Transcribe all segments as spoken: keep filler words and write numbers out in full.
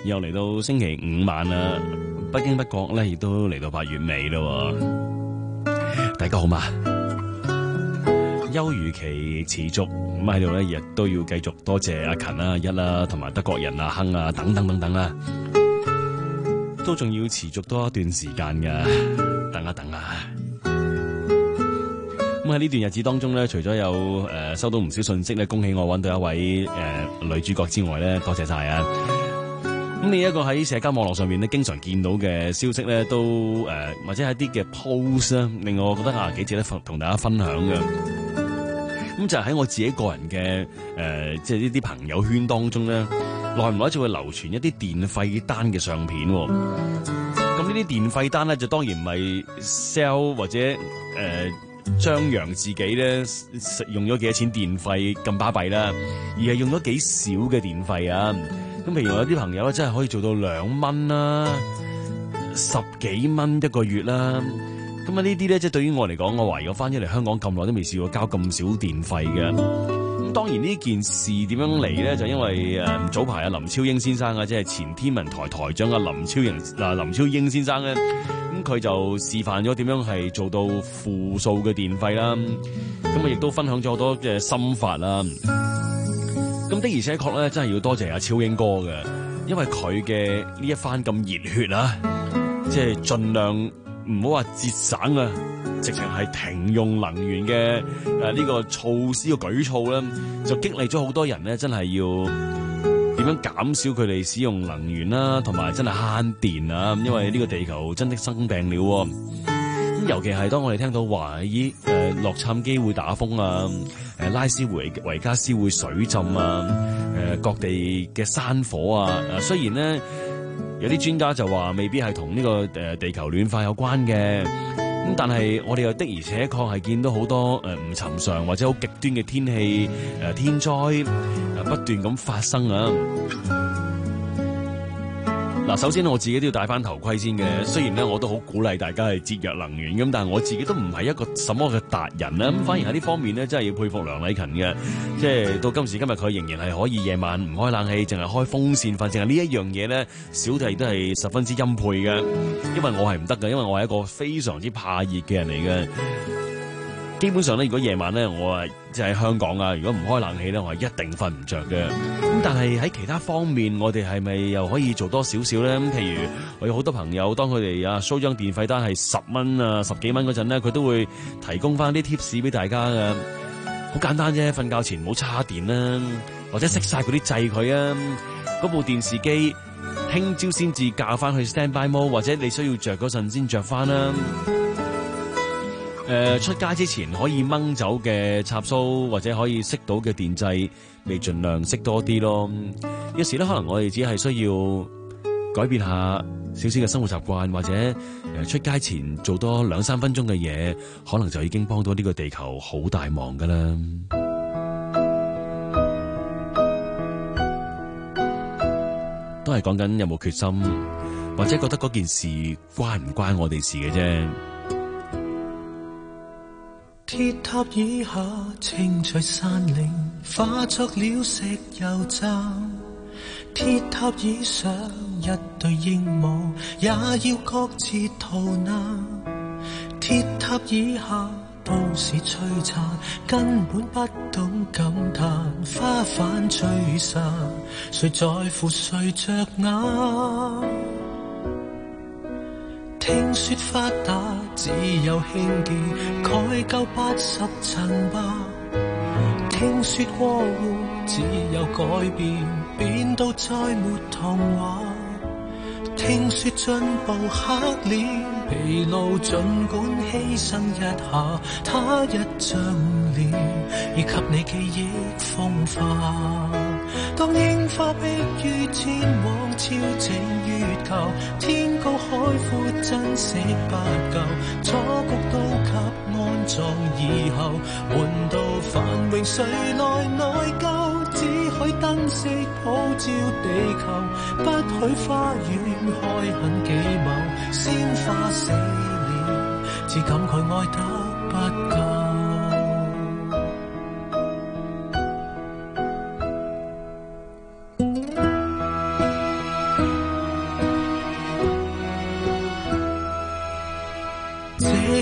又嚟到星期五晚啦，不經不覺咧，亦都嚟到八月尾咯。大家好嘛？休漁期持續，咁喺度咧，亦都要繼續多謝阿勤啦、一啦，同埋德國人阿亨啊，等等等等啦，都仲要持續多一段時間噶，等一等啊！咁喺呢段日子當中咧，除咗有誒、呃、收到唔少信息咧，恭喜我揾到一位誒、呃、女主角之外咧，多謝晒啊！咁另一個喺社交網絡上面咧，經常見到嘅消息咧，都誒、呃、或者係一啲嘅 post 啊，令我覺得啊幾值得同大家分享嘅。咁就喺我自己個人嘅誒、呃，即係呢啲朋友圈當中咧，耐唔耐就會流傳一啲電費單嘅相片。咁呢啲電費單咧，就當然唔係 sell 或者誒。呃張揚自己咧用咗幾多錢電費咁巴閉啦，而係用咗幾少嘅電費啊！咁譬如有啲朋友咧，真係可以做到兩蚊啦，十幾蚊一個月啦。咁啊呢啲咧，即係對於我嚟講，我懷疑我翻咗嚟香港咁耐都未試過交咁少電費嘅。咁當然呢件事點樣嚟咧？就因為誒早排啊林超英先生啊，即係前天文台台長啊林超英嗱林超英先生咧。咁佢就示範咗點樣係做到負數嘅電費啦，咁啊亦都分享咗好多嘅心法啦。咁的而且確咧，真係要多謝阿超英哥嘅，因為佢嘅呢一番咁熱血啊，即係盡量唔好話節省啊，直情係停用能源嘅誒呢個措施嘅舉措咧，就激勵咗好多人咧，真係要點樣減少佢哋使用能源啦，同埋真係慳電啊！因為呢個地球真的生病了。咁尤其係當我哋聽到話咦誒洛杉磯會打風啊，誒拉斯維維加斯會水浸啊，誒各地嘅山火啊，誒雖然咧有啲專家就話未必係同呢個誒地球暖化有關嘅，咁但係我哋又的而且確係見到好多誒唔尋常或者好極端嘅天氣誒天災誒不斷咁發生啊！嗱，首先我自己都要戴翻頭盔先嘅。雖然咧我都好鼓勵大家係節約能源咁，但係我自己都唔係一個什麼嘅達人啦。咁反而喺呢方面咧，真係要佩服梁禮勤嘅。即係到今時今日，佢仍然係可以夜晚唔開冷氣，淨係開風扇瞓，淨係呢一樣嘢咧，小弟都係十分之欽佩嘅。因為我係唔得嘅，因為我係一個非常之怕熱嘅人嚟嘅。基本上咧，如果夜晚咧，我啊即係喺香港啊，如果唔開冷氣咧，我係一定瞓唔着嘅。咁但係喺其他方面，我哋係咪又可以做多少少咧？咁譬如我有好多朋友，當佢哋啊 show 張電費單係十蚊啊、十幾蚊嗰陣咧，佢都會提供翻啲 tips 俾大家嘅。好簡單啫，瞓覺前唔好叉電啦，或者熄晒嗰啲掣佢啊。嗰部電視機聽朝先至校翻去 standby mode，或者你需要着嗰陣先着翻啦。誒、呃、出街之前可以掹走嘅插蘇或者可以熄到嘅電掣，你盡量熄多啲咯。有時咧，可能我哋只係需要改變下少少嘅生活習慣，或者誒、呃、出街前做多兩三分鐘嘅嘢，可能就已經幫到呢個地球好大忙噶啦。都係講緊有冇決心，或者覺得嗰件事關唔關我哋事嘅啫。 鐵塔以下，青翠山嶺化作了石油站。鐵塔以上，一對鸚鵡也要各自逃難。鐵塔以下，都市璀璨，根本不懂感嘆。花瓣吹散，誰在乎誰着眼？聽說發達只有輕機蓋夠八十層吧。聽說過活只有改變，變到再沒童話。聽說進步黑臉，疲勞儘管犧牲一下，他一張臉已給你記憶風化。當櫻花碧於天往超整月球，天高海闊珍惜不夠，楚局都給安葬以後，換到繁榮誰來內疚？只許燈飾普照地球，不許花園開墾幾畝，鮮花死了，只感慨愛得不夠。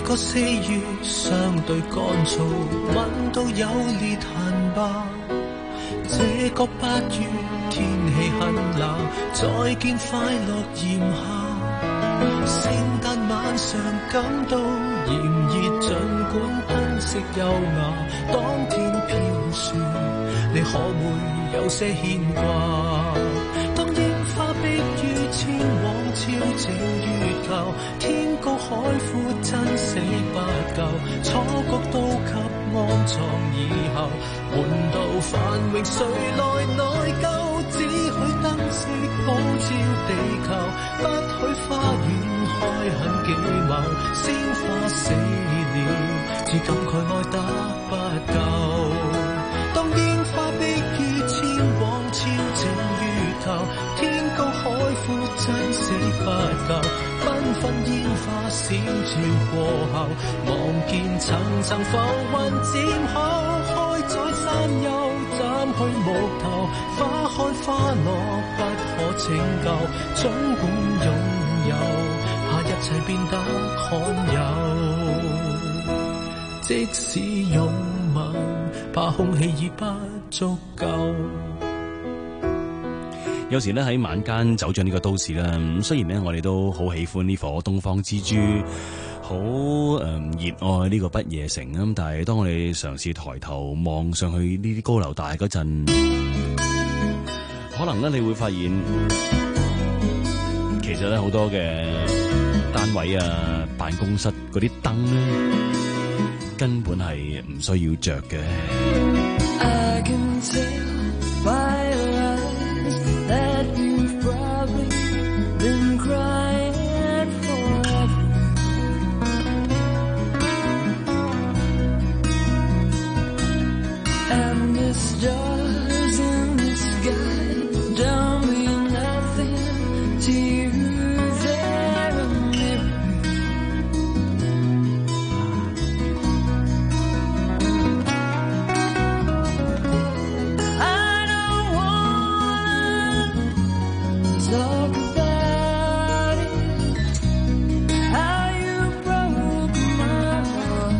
個四月相對乾燥，聞到有裂痕吧。這個八月天氣很冷，再見快樂炎夏。聖誕晚上感到炎熱，儘管燈飾優雅，當天飄雪，你可會有些牽掛？當櫻花碧於千往超整月球，天高海闊真死不夠，楚國都給安葬以後，換到繁榮誰來內疚？只許燈飾普照地球，不許花園開墾幾畝，鮮花死了，只感慨愛得不夠。當煙花碧於千往超整月球，天高海闊真死不夠，繽紛煙花閃照過後，望見層層浮雲漸厚，開在山丘斬去木頭，花開花落不可拯救，總管擁有，怕一切變得罕有，即使擁吻，怕空氣已不足夠。 有時咧喺晚間走進呢個都市啦，咁雖然咧我哋都好喜歡呢顆東方之珠，好誒熱愛呢個不夜城咁，但係當我哋嘗試抬頭望上去呢啲高樓大嗰陣，可能咧你會發現，其實咧好多嘅單位啊、辦公室嗰啲燈咧，根本係唔需要着嘅。I can tell by your eyes that you've probably been crying forever. And the stars in the sky don't mean nothing to you. They're a mirror. I don't wanna talk about it, how you broke my heart.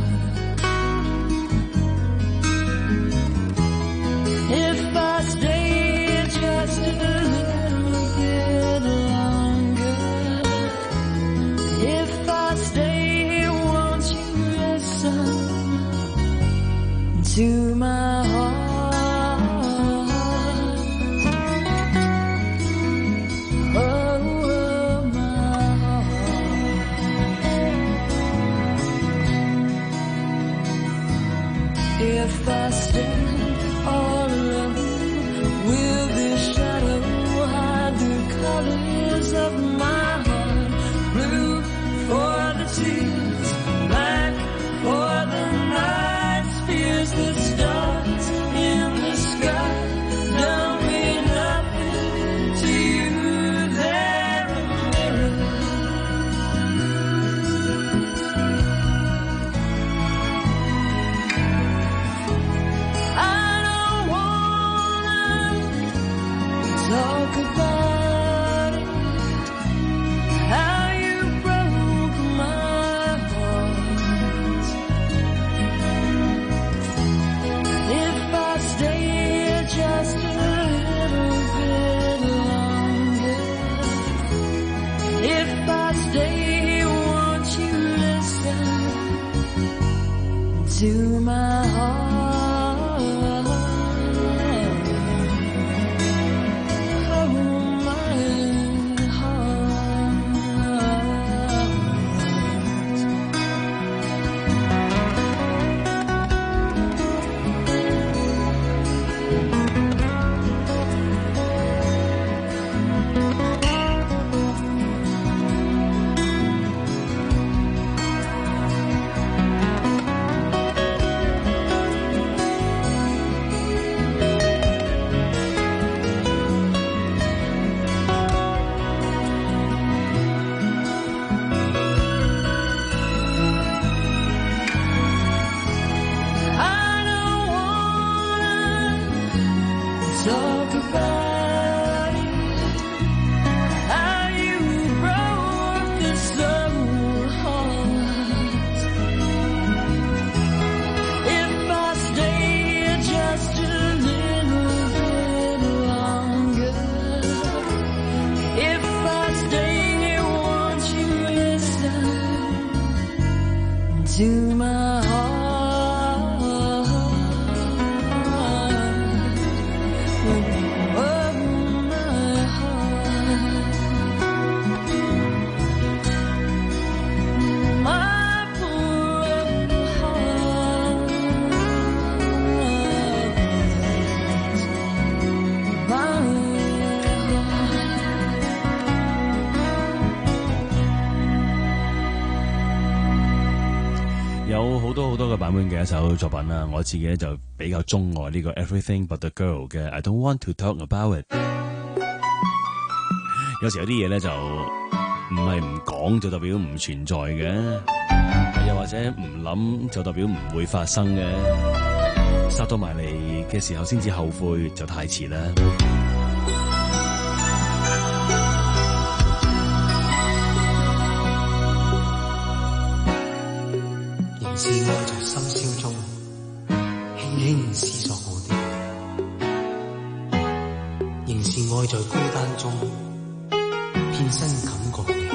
If I stay just a little bit longer, if I stay, won't you listen to my heart? Oh, my heart. If I stand all alone, will this shadow hide the colors of my heart? Blue for the tears, black for the nights, fears the stars in the sky don't mean nothing to you. They're a mirror. I don't wanna talk about it, how you broke my heart. If I stay just a little bit longer, if I stay, won't you listen to my heart? Oh, my heart. I don't wanna talk about it, how you broke this old heart. 多好多嘅版本嘅一首作品啦，我自己就比較鍾愛呢個 Everything But The Girl 嘅 I Don't Want To Talk About It。有時有啲嘢咧就唔係唔講就代表唔存在嘅，又或者唔諗就代表唔會發生嘅，殺到埋嚟嘅時候先至後悔就太遲啦。 仍是愛在深宵中輕輕思索我的，仍是愛在孤單中遍身感覺你。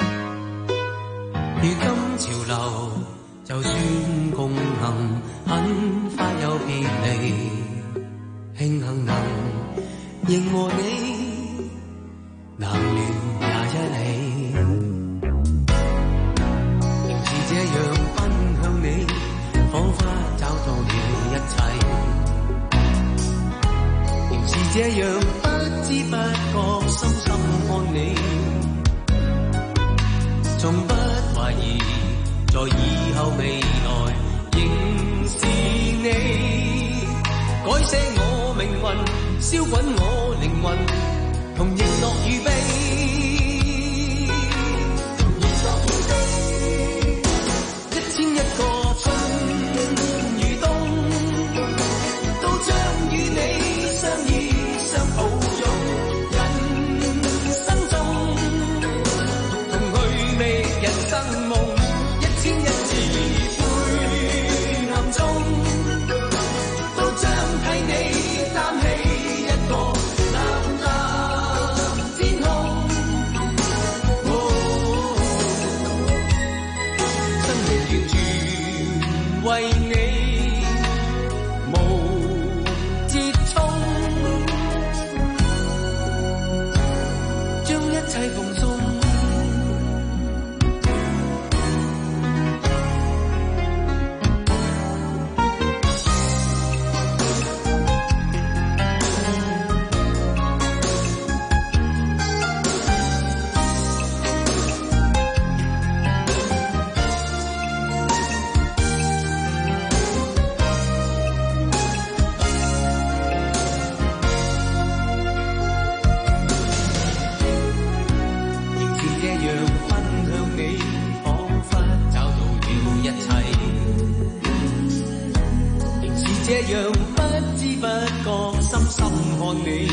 如今潮流就算共行，很快又別離，慶幸能仍和你能聯也一起，仍是這樣奔向你，彷彿找到了一切，仍是這樣不知不覺深深看你，從不懷疑在以後未來仍是你，改寫我命運，燒滾我靈魂，同迎樂與悲，同迎樂與悲，一千一個春與冬，都將與你相依相抱擁，人生中同去覓人生夢，一千一次背暗中，都將替你擔起一個藍藍天空。哦，生命完全為你無折衷，將一切奉送。這樣不知不覺深深看你，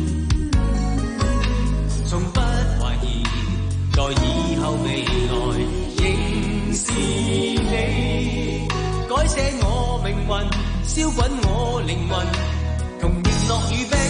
從不懷疑在以後未來仍是你，改寫我命運，燒滾我靈魂，同迎樂與悲，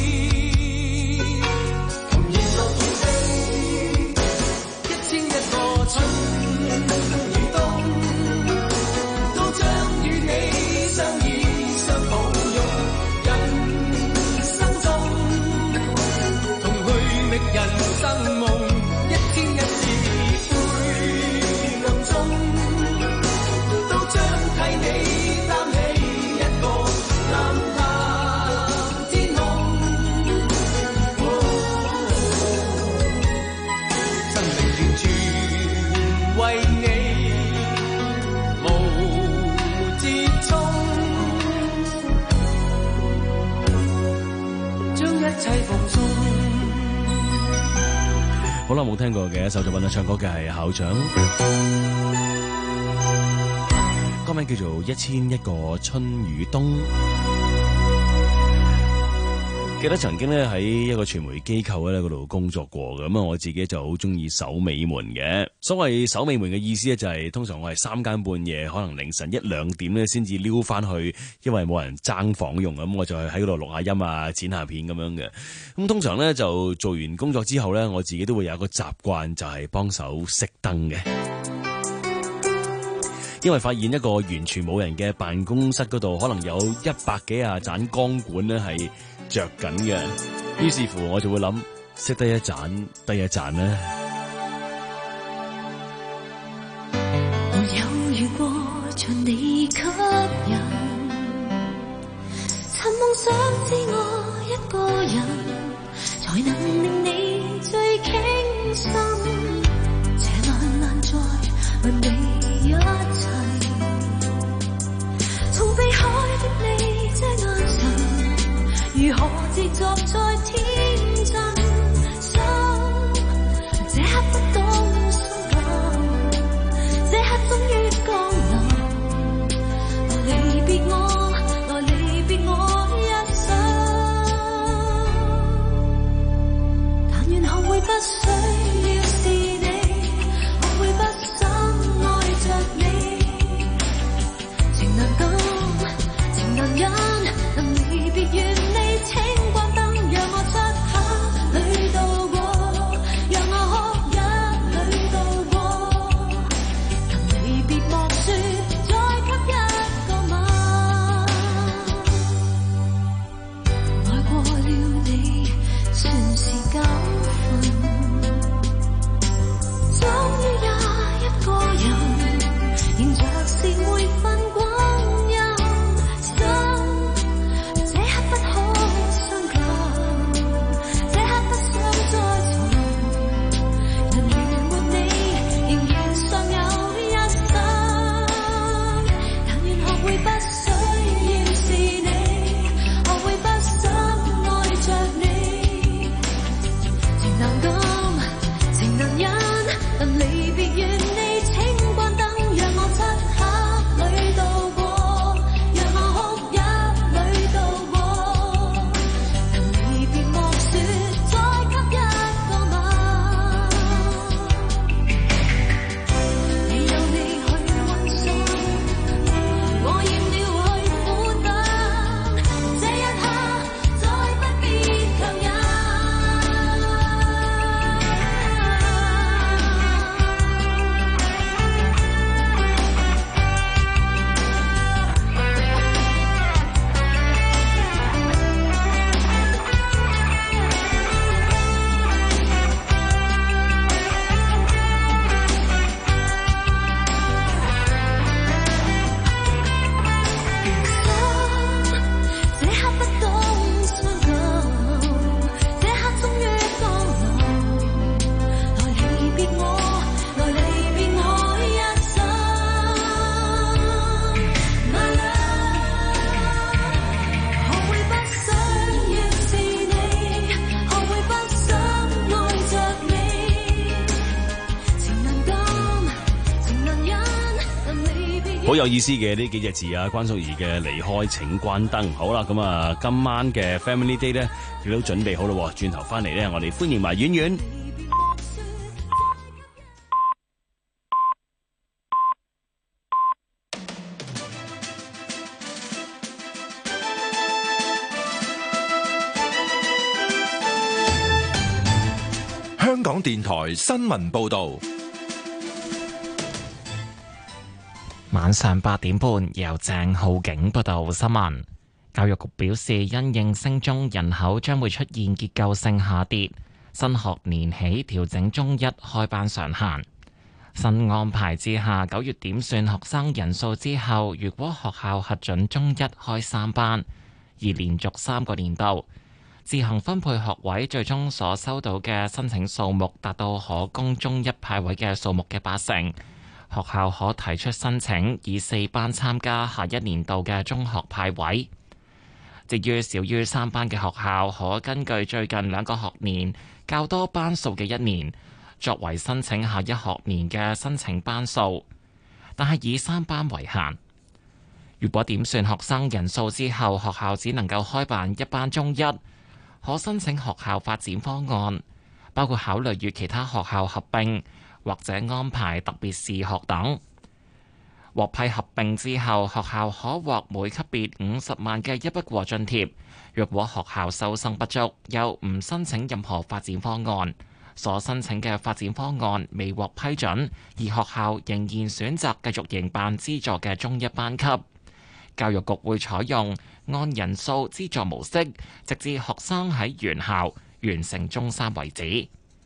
同迎樂與悲，一千一個春與冬，都將與你相依相抱擁，人生中同去覓人生夢，一天一次背暗中，都將替你擔起一個藍藍天空。哦，生命完全為你無折衷，將一切奉送。 好耐冇聽過嘅一首作品啦，唱歌嘅係校長，歌名叫做《一千一個春與冬》。記得曾經咧喺一個傳媒機構咧嗰度工作過嘅，咁啊我自己就好中意守尾門嘅。所謂守尾門嘅意思咧，就係通常我係三更半夜，可能凌晨一兩點咧先至撩翻去，因為冇人爭房用，咁我就係喺嗰度錄下音啊、剪下片咁樣嘅。咁通常咧就做完工作之後咧，我自己都會有一個習慣，就係幫手熄燈嘅。因為發現一個完全冇人嘅辦公室嗰度，可能有一百幾廿盞光管咧係着緊嘅，於是乎我就會諗，熄得一盞得一盞呢。 我有遇過像你吸引，曾夢想只我一個人，才能令你最傾心，這瀾漫在為你一切。 如何自作在天真？心這刻不懂傷感，這刻終於降臨，來離別我，來離別我一生。但願學會不需要是你，學會不深愛着你，情難當，情難忍，能離別願你請關燈，讓我漆黑裏度過，讓我哭泣裏度過，能離別莫說，再給一個吻。愛過了你，算是教訓。終於有一個人，仍着是每分光陰，心這刻不可相近，這刻不想再尋，人如沒你，仍然尚有一生。但願學會不需要是你，學會不深愛着你，情難當，情難忍，能離別願你請關燈，讓我漆黑裏度過，讓我哭泣裏度過，能離別莫說，再給一個吻。你有你去溫習，我厭了去苦等，這一刻再不必強忍。這刻不懂傷感，這刻終於降臨，來離別我，來離別我一生。My love，學會不想要是你，學會不深愛着你，情難當，情難忍，能離別。 好有意思嘅呢幾隻字啊，關淑怡嘅離開請關燈。好啦，咁啊，今晚嘅 Family Day 咧，亦都準備好咯。轉頭翻嚟咧，我哋歡迎埋婉婉。 香港電台新聞報導， 晚上八點半由鄭浩景報道新聞。教育局表示，因應升中人口將會出現結構性下跌，新學年起調整中一開班上限。新安排之下，九月點算學生人數之後，如果學校核准中一開三班，而連續三個年度自行分配學位，最終所收到嘅申請數目達到可供中一派位嘅數目嘅八成，學校可提出申請以四班參加下一年度嘅中學派位。至於少於三班嘅學校，可根據最近兩個學年較多班數嘅一年，作為申請下一學年嘅申請班數，但係以三班為限。如果點算學生人數之後，學校只能夠開辦一班中一，可申請學校發展方案，包括考慮與其他學校合併或者安排特別試學等。獲批合併之後，學校可獲每級別五十萬嘅一筆過津貼。若果學校收生不足，又唔申請任何發展方案，所申請嘅發展方案未獲批准，而學校仍然選擇繼續營辦資助嘅中一班級，教育局會採用按人數資助模式，直至學生喺原校完成中三為止。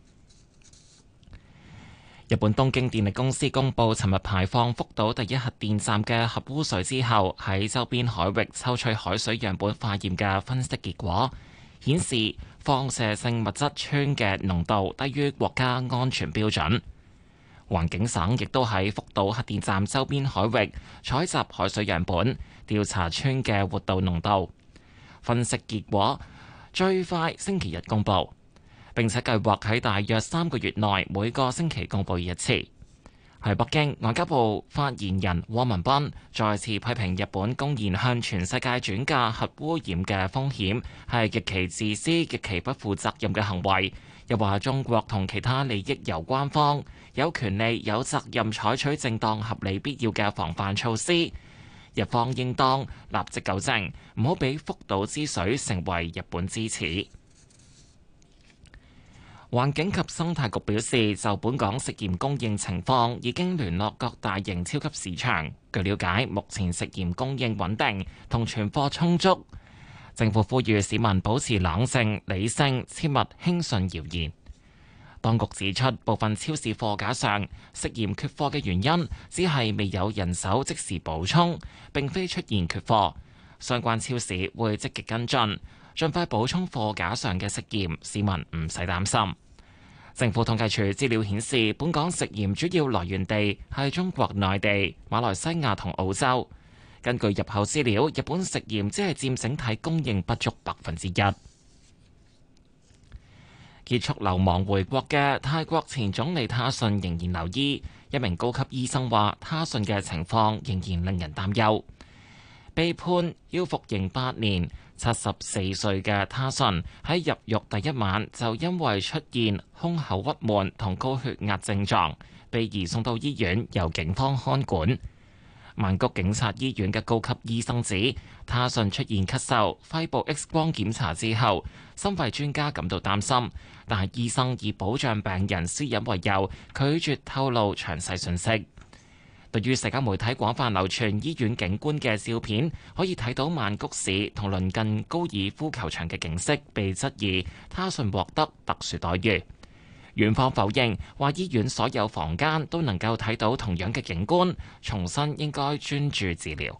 日本東京電力公司公佈，尋日排放福島第一核電站嘅核污水之後，喺周邊海域抽取海水樣本化驗嘅分析結果顯示，放射性物質氚嘅濃度低於國家安全標準。環境省亦都喺福島核電站周邊海域採集海水樣本，調查氚嘅活度濃度。 分析結果最快星期日公佈，並且計劃喺大約三個月內每個星期公佈一次。喺北京，外交部發言人汪文斌再次批評日本公然向全世界轉嫁核污染嘅風險，係極其自私、極其不負責任嘅行為。又話中國同其他利益攸關方有權利、有責任採取正當、合理、必要嘅防範措施，日方應當立即糾正，唔好俾福島之水成為日本之恥。環境及生態局表示，就本港食鹽供應情況，已經聯絡各大型超級市場。據了解，目前食鹽供應穩定，同存貨充足。政府呼籲市民保持冷靜、理性，切勿輕信謠言。當局指出，部分超市貨架上食鹽缺貨嘅原因，只係未有人手即時補充，並非出現缺貨。相關超市會積極跟進，盡快補充貨架上嘅食鹽，市民唔使擔心。政府統計處資料顯示，本港食鹽主要來源地係中國內地、馬來西亞同澳洲。根據入口資料，日本食鹽只係佔整體供應不足百分之一。結束流亡回國嘅泰國前總理他信仍然留醫，一名高級醫生話，他信嘅情況仍然令人擔憂。被判要服刑八年。七十四歲嘅他信喺入獄第一晚就因為出現胸口鬱悶同高血壓症狀，被移送到醫院由警方看管。曼谷警察醫院嘅高級醫生指，他信出現咳嗽，肺部 X 光檢查之後，心肺專家感到擔心，但係醫生以保障病人私隱為由，拒絕透露詳細信息。對於社交媒體廣泛流傳醫院警官嘅照片，可以睇到曼谷市同鄰近高爾夫球場嘅景色，被質疑他信獲得特殊待遇。院方否認，話醫院所有房間都能夠睇到同樣嘅景觀，重申應該專注治療。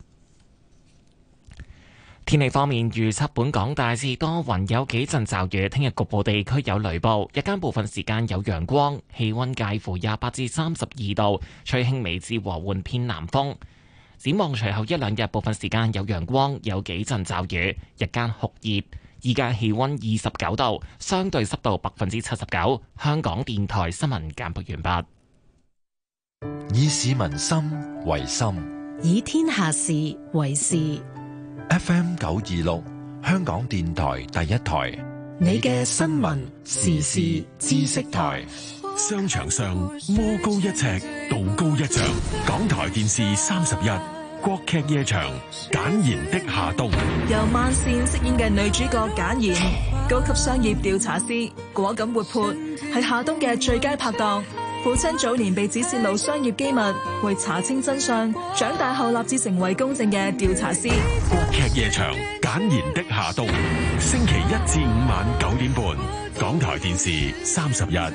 天氣方面，預測本港大致多雲，有幾陣驟雨。聽日局部地區有雷暴，日間部分時間有陽光，氣溫介乎廿八至三十二度，吹輕微至和緩偏南風。展望隨後一兩日，部分時間有陽光，有幾陣驟雨，日間酷熱。依家氣溫二十九度，相對濕度百分之七十九。香港電台新聞簡報完畢。 以市民心為心， 以天下事為事。 F M 九二六，香港電台第一台， 你嘅新聞時事知識台。 商場上魔高一尺，道高一丈。港台電視三十一，國劇夜場，簡言的夏冬。 由萬茜飾演嘅女主角簡言，高級商業調查師，果敢活潑，係夏冬嘅最佳拍檔。父親早年被指泄露商業機密，為查清真相，長大後立志成為公正嘅調查師。 國劇夜場，簡言的夏冬，星期一至五晚九點半，港台電視三十一。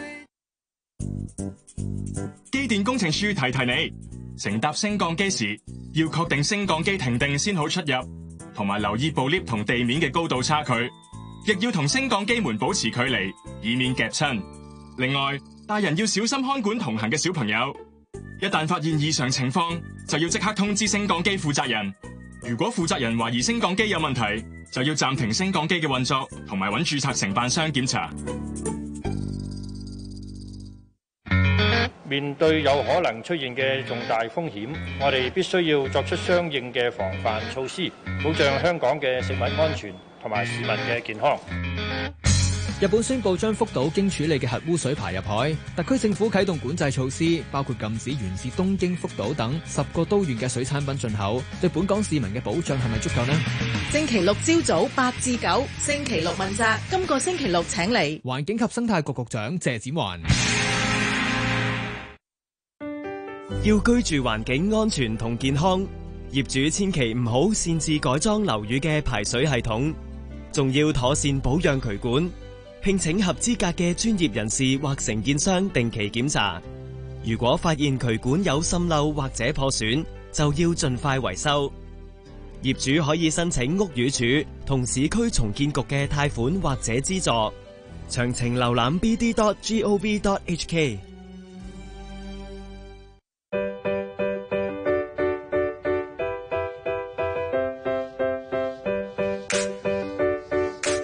機電工程署提提你，乘搭升降機時要確定升降機停定先好出入，同埋留意部 lift 同地面嘅高度差距，亦要同升降機門保持距離，以免夾親。另外，大人要小心看管同行嘅小朋友，一旦發現異常情況，就要即刻通知升降機負責人。如果負責人懷疑升降機有問題，就要暫停升降機嘅運作，同埋揾註冊承辦商檢查。 面對有可能出現嘅重大風險，我哋必須要作出相應嘅防範措施，保障香港嘅食物安全同埋市民嘅健康。 日本宣布將福島經處理嘅核污水排入海，特區政府啟動管制措施，包括禁止源自東京、福島等十個都縣嘅水產品進口。對本港市民嘅保障係咪足夠呢？ 星期六朝早八至九，星期六問責。今個星期六請嚟環境及生態局局長謝展寰。 要居住環境安全同健康，業主千祈唔好擅自改裝樓宇嘅排水系統，仲要妥善保養渠管。聘請合資格嘅專業人士或承建商定期檢查，如果發現渠管有滲漏或者破損，就要盡快維修。業主可以申請屋宇署同市區重建局嘅貸款或者資助，詳情瀏覽 b d dot gov dot h k。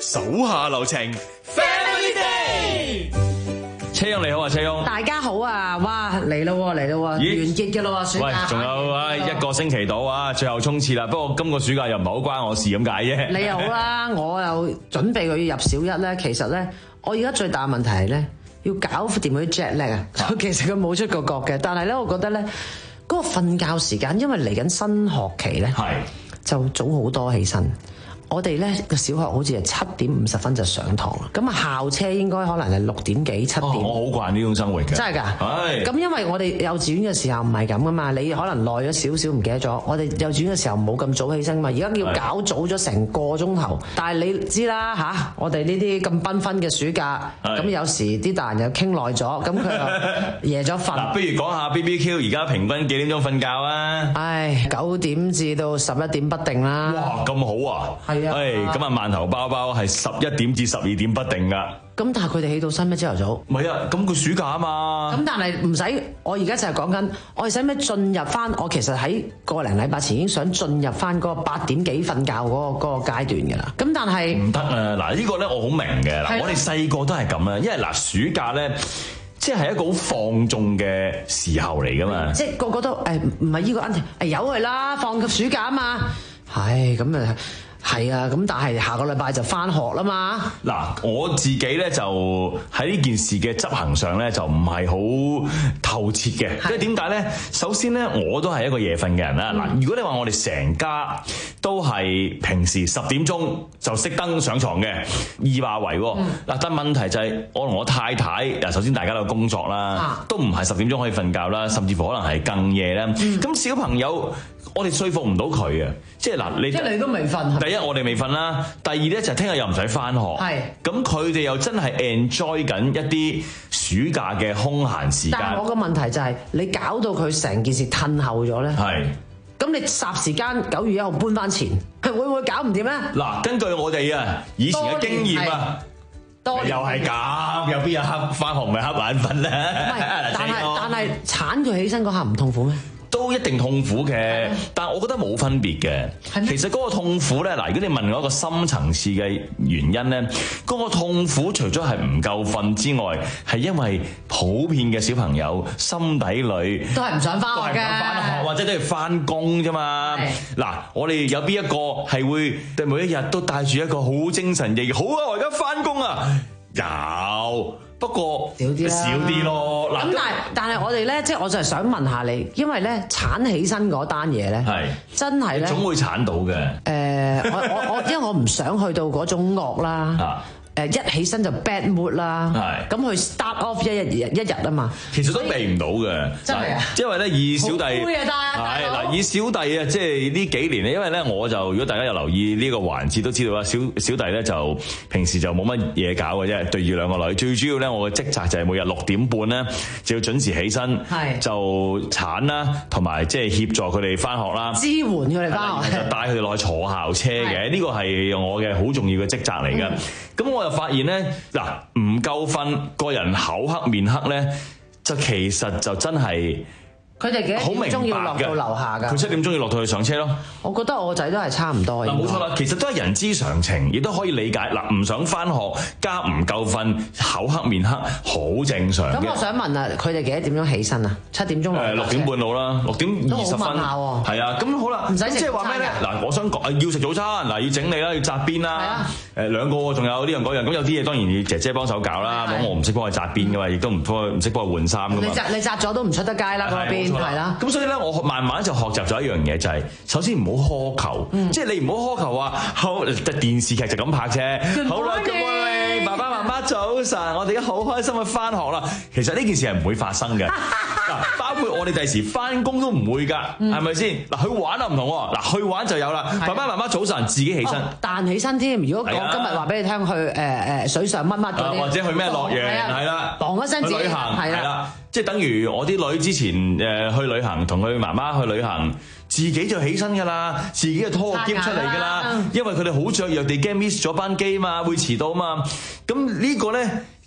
手下留情 ，Family Day。 車翁你好啊，車翁。 大家好啊！哇，嚟咯喎，嚟咯喎，完結嘅咯喎，暑假。 喂，仲有啊一個星期到啊，最後衝刺啦。不過今個暑假又唔係好關我事咁解啫。 你又好啦，我又準備佢要入小一咧。其實咧，我而家最大問題係咧，要搞掂佢啲 jet lag 啊。其實佢冇出過國嘅，但係咧，我覺得咧，嗰個瞓覺時間，因為嚟緊新學期咧，就早好多起身。我哋咧個小學好似係七點五十分就上堂啦，咁啊校車應該可能係六點幾七點。 哦，我好慣呢種生活嘅。 真係㗎。 係。 咁因為我哋幼稚園嘅時候唔係咁噶嘛，你可能耐咗少少唔記得咗。我哋幼稚園嘅時候冇咁早起身嘛，而家要搞早咗成個鐘頭。但係你知啦嚇，我哋呢啲咁繽紛嘅暑假，咁有時啲大人又傾耐咗，咁佢又夜咗瞓。 嗱，不如講下 B B Q 而家平均幾點鐘瞓覺啊？ 唉，九點至到十一點不定啦。 哇，咁好啊！係啊，咁啊饅頭包包係十一點至十二點不定噶。 咁但係佢哋起到身咩？朝頭早？ 唔係啊，咁佢暑假啊嘛。 咁但係唔使，我而家就係講緊，我哋使唔使進入翻？我其實喺個零禮拜前已經想進入翻嗰個八點幾瞓覺嗰、嗰個嗰、嗰個階段㗎啦。咁但係唔得啊！嗱，呢個咧我好明嘅。嗱，我哋細個都係咁啊，因為嗱暑假咧。即係一個好放縱嘅時候嚟㗎嘛， 即係個個都誒唔係呢個 answer，誒由佢啦，放個暑假啊嘛，係咁啊。係啊，咁但係下個禮拜就返學啦嘛。嗱， 我自己咧就喺呢件事嘅執行上咧就唔係好透徹嘅，因為點解咧？首先咧，我都係一個夜瞓嘅人啦。嗱、嗯，如果你話我哋成家都係平時十點鐘就熄燈上床嘅，二話為喎。嗱、嗯，但問題就係、是、我同我太太，嗱，首先大家都有工作啦，啊、都唔係十點鐘可以瞓覺啦，甚至乎可能係更夜啦。咁、嗯、小朋友。我哋說服唔到佢啊！即係嗱，你即係你都未瞓。 第一，我哋未瞓啦；第二咧，就係聽日又唔使返學。係。咁佢哋又真係 enjoy 緊一啲暑假嘅空閒時間。 但係我個問題就係、是，你搞到佢成件事褪後咗咧。 係。咁你霎時間九月一號搬翻前，會唔會搞唔掂咧？ 嗱，根據我哋啊以前嘅經驗啊，又係咁，有邊有黑返學唔係黑眼瞓咧？ 唔係，但係但係鏟佢起身嗰下唔痛苦咩？ 都一定痛苦嘅，但係我覺得冇分別嘅。其實嗰個痛苦咧，嗱，如果你問我一個深層次嘅原因咧，嗰個痛苦除咗係唔夠瞓之外，係因為普遍嘅小朋友心底裏都係唔想返學嘅， 都係唔想返學或者都要返工啫嘛。嗱，我哋有邊一個係會對每一日都帶住一個好精神奕奕？好啊，我而家返工啊！有。不過少啲少啲咯。 咁但係但係我哋咧，即係我就係想問下你，因為咧鏟起身嗰單嘢咧，係真係咧， 總會鏟到嘅。誒、 呃，我我我，因為我唔想去到嗰種惡啦。啊誒一起身就 bad mood 啦，咁佢 start off 一日一日啊嘛， 其實都避唔到嘅，真係啊！因為咧以小弟係嗱以小弟啊，即係呢幾年咧，因為咧我就如果大家有留意呢個環節都知道啦，小小弟咧就平時就冇乜嘢搞嘅啫，對住兩個女，最主要咧我嘅職責就係每日六點半咧就要準時起身，就鏟啦，同埋即係協助佢哋翻學啦， 支援佢哋翻學， 就帶佢哋落去坐校車嘅，呢個係我嘅好重要嘅職責嚟嘅。咁、嗯、我就發現咧，嗱唔夠瞓，個人口黑面黑咧，就其實就真係。 佢哋幾點鐘要落到樓下㗎？ 佢七點鐘要落到去上車咯。 我覺得我個仔都係差唔多。 嗱，冇錯啦，其實都係人之常情，亦都可以理解。嗱，唔想返學加唔夠瞓，口黑面黑，好正常嘅。 咁我想問啊，佢哋幾多點鐘起身啊？七點鐘落。誒六點半到啦，六點二十分。都好問下喎。係啊，咁好啦，唔使即係話咩咧？嗱，我想講要食早餐，嗱要整理啦，要紮辮啦。誒兩個仲有呢樣嗰樣，咁有啲嘢當然要姐姐幫手搞啦。咁我唔識幫佢紮辮㗎嘛，亦都唔幫唔識幫佢換衫㗎嘛。 你紮你紮咗都唔出得街啦，嗰邊係啦。 咁所以咧，我慢慢就學習咗一樣嘢，就係、是、首先唔好苛求，嗯、即係你唔好苛求話好，電視劇就咁拍啫。好啦，咁我哋爸爸媽媽早晨，我哋而家好開心去翻學啦。其實呢件事係唔會發生嘅。嗱，包括我哋第時翻工都唔會㗎，係咪先？嗱，去玩啊唔同喎，嗱去玩就有啦。爸爸媽媽早晨自己起身， 彈、哦、起身添。如果我今日話俾你聽去誒誒、呃、水上乜乜嗰啲， 或者去咩樂園係啦， 當一聲自己去旅行係啦。即係等於我啲女之前誒去旅行，同佢媽媽去旅行，自己就起身㗎啦，自己就拖個篋出嚟㗎啦。因為佢哋好雀躍地驚 miss 咗班機嘛，會遲到嘛。咁呢個咧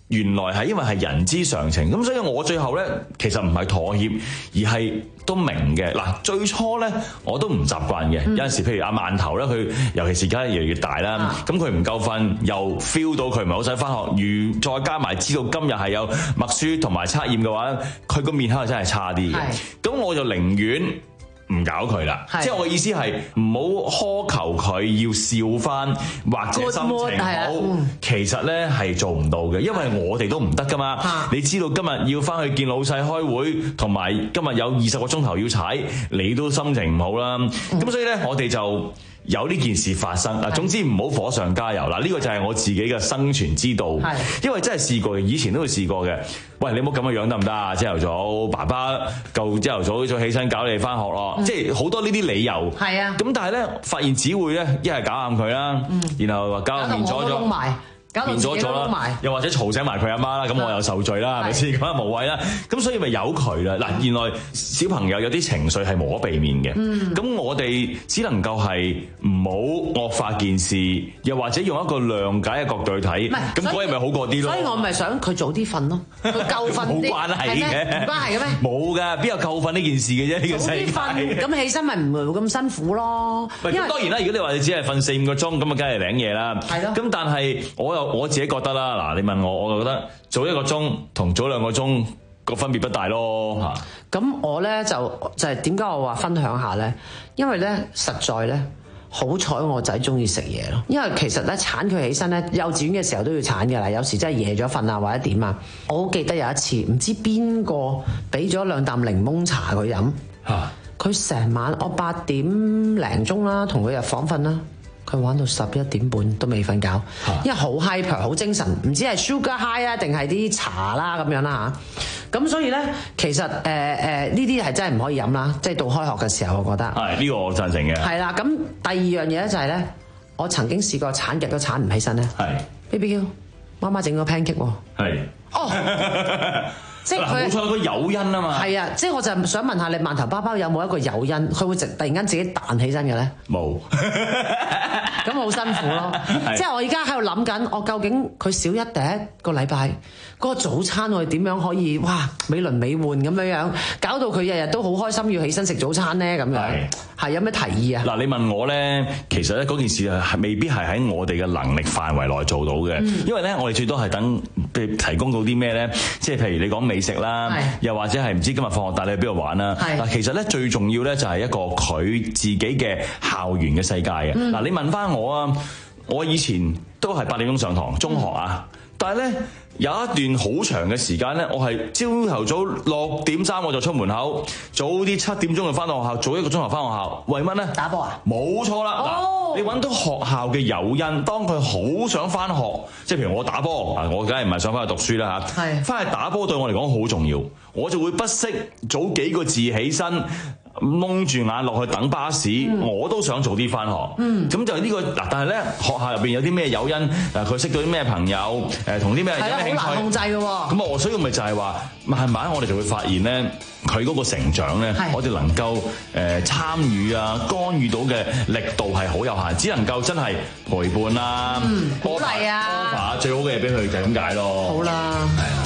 原來係因為係人之常情，咁所以我最後咧其實唔係妥協，而係都明嘅。嗱，最初咧我都唔習慣嘅，嗯、有陣時譬如阿饅頭咧，佢尤其是而家越嚟越大啦，咁佢唔夠瞓，又 feel 到佢唔係好使翻學，如再加埋知道今日係有默書同埋測驗嘅話，佢個面口係真係差啲嘅。咁我就寧願唔搞佢啦，即係我嘅意思係唔好苛求佢要笑翻或者心情好，其實咧係做唔到嘅，因為我哋都唔得噶嘛。你知道今日要翻去見老細開會，同埋今日有二十個鐘頭要踩，你都心情唔好啦。咁所以咧，我哋就有呢件事發生嗱，總之唔好火上加油嗱，呢個就係我自己嘅生存之道，因為真係試過嘅，以前都會試過嘅。喂，你唔好咁嘅樣得唔得啊？朝頭早爸爸夠朝頭早早起身搞你哋翻學咯，嗯、即係好多呢啲理由。係啊，咁但係咧發現只會咧一係搞啱佢啦，嗯、然後話搞面咗咗。變咗咗啦，又或者嘈醒埋佢阿媽啦，咁我又受罪啦，係咪先？咁啊無謂啦，咁所以咪由佢啦。嗱，原來小朋友有啲情緒係無可避免嘅，咁、嗯、我哋只能夠係唔好惡化件事，又或者用一個諒解嘅角度去睇，咁嗰日咪好過啲咯。所以我咪想佢早啲瞓咯，佢夠瞓啲，冇關係嘅，冇關係嘅咩？冇㗎，邊有夠瞓呢件事嘅啫？呢個世界。早啲瞓，咁起身咪唔會咁辛苦咯。因為當然啦，如果你話你只係瞓四五個鐘，咁啊梗係領嘢啦。係咯。咁但係我又我自己覺得啦，嗱，你問我，我就覺得早一個鐘同早兩個鐘個分別不大咯嚇。咁我咧就就係點解我話分享下咧？因為咧實在咧好彩我仔中意食嘢咯。因為其實咧鏟佢起身咧，幼稚園嘅時候都要鏟嘅啦。有時真係夜咗瞓啊或者點啊。我好記得有一次，唔知邊個俾咗兩啖檸檬茶佢飲嚇，佢成晚我八點零鐘啦，同佢入房瞓啦。佢玩到十一點半都未瞓覺，因為好 hyper 好精神，唔知係 sugar high 啊定係啲茶啦咁樣啦嚇。咁所以咧，其實誒誒呢啲係真係唔可以飲啦，即係到開學嘅時候，我覺得係呢個我贊成嘅。係啦，咁第二樣嘢咧就係咧，我曾經試過鏟極都鏟唔起身咧。係 B B Q，媽媽整個 pancake 喎。係哦。即係佢冇錯，個誘因啊嘛。係啊，即係我就想問下你，饅頭包包有冇一個誘因，佢會突然間自己彈起身嘅咧？冇。咁好辛苦咯。即係我而家喺度諗緊，我究竟佢小一第一個禮拜嗰個早餐我哋點樣可以哇美輪美奐咁樣樣，搞到佢日日都好開心要起身食早餐咧咁樣。係有咩提議啊？嗱，你問我咧，其實咧嗰件事係未必係喺我哋嘅能力範圍內做到嘅，嗯、因為咧我哋最多係等提供到啲咩咧，即係譬如你講美食啦，又或者係唔知今日放學帶你去邊度玩啦。嗱，其實咧最重要咧就係一個佢自己嘅校園嘅世界嘅。嗱、嗯，你問翻我啊，我以前都係八點鐘上堂，中學啊，嗯、但係咧。有一段好長嘅時間咧，我係朝頭早六點三我就出門口，早啲七點鐘就翻到學校，早一個鐘頭翻學校，為乜咧？打波啊？冇錯啦！嗱、oh.，你揾到學校嘅誘因，當佢好想翻學，即係譬如我打波，啊，我梗係唔係想翻去讀書啦嚇，係翻去打波對我嚟講好重要，我就會不惜早幾個字起身。蒙住眼落去等巴士，嗯、我都想早啲翻學。咁、嗯、就呢、呢個嗱，但係咧學校入邊有啲咩誘因？誒，佢識到啲咩朋友？誒，同啲咩有咩興趣？好難控制嘅喎。咁啊，我所以咪就係話，慢慢我哋就會發現咧，佢嗰個成長咧，我哋能夠誒參與啊、干預到嘅力度係好有限，只能夠真係陪伴啦、嗯、鼓勵啊，最好嘅嘢俾佢就係咁解咯。好啦，係啊。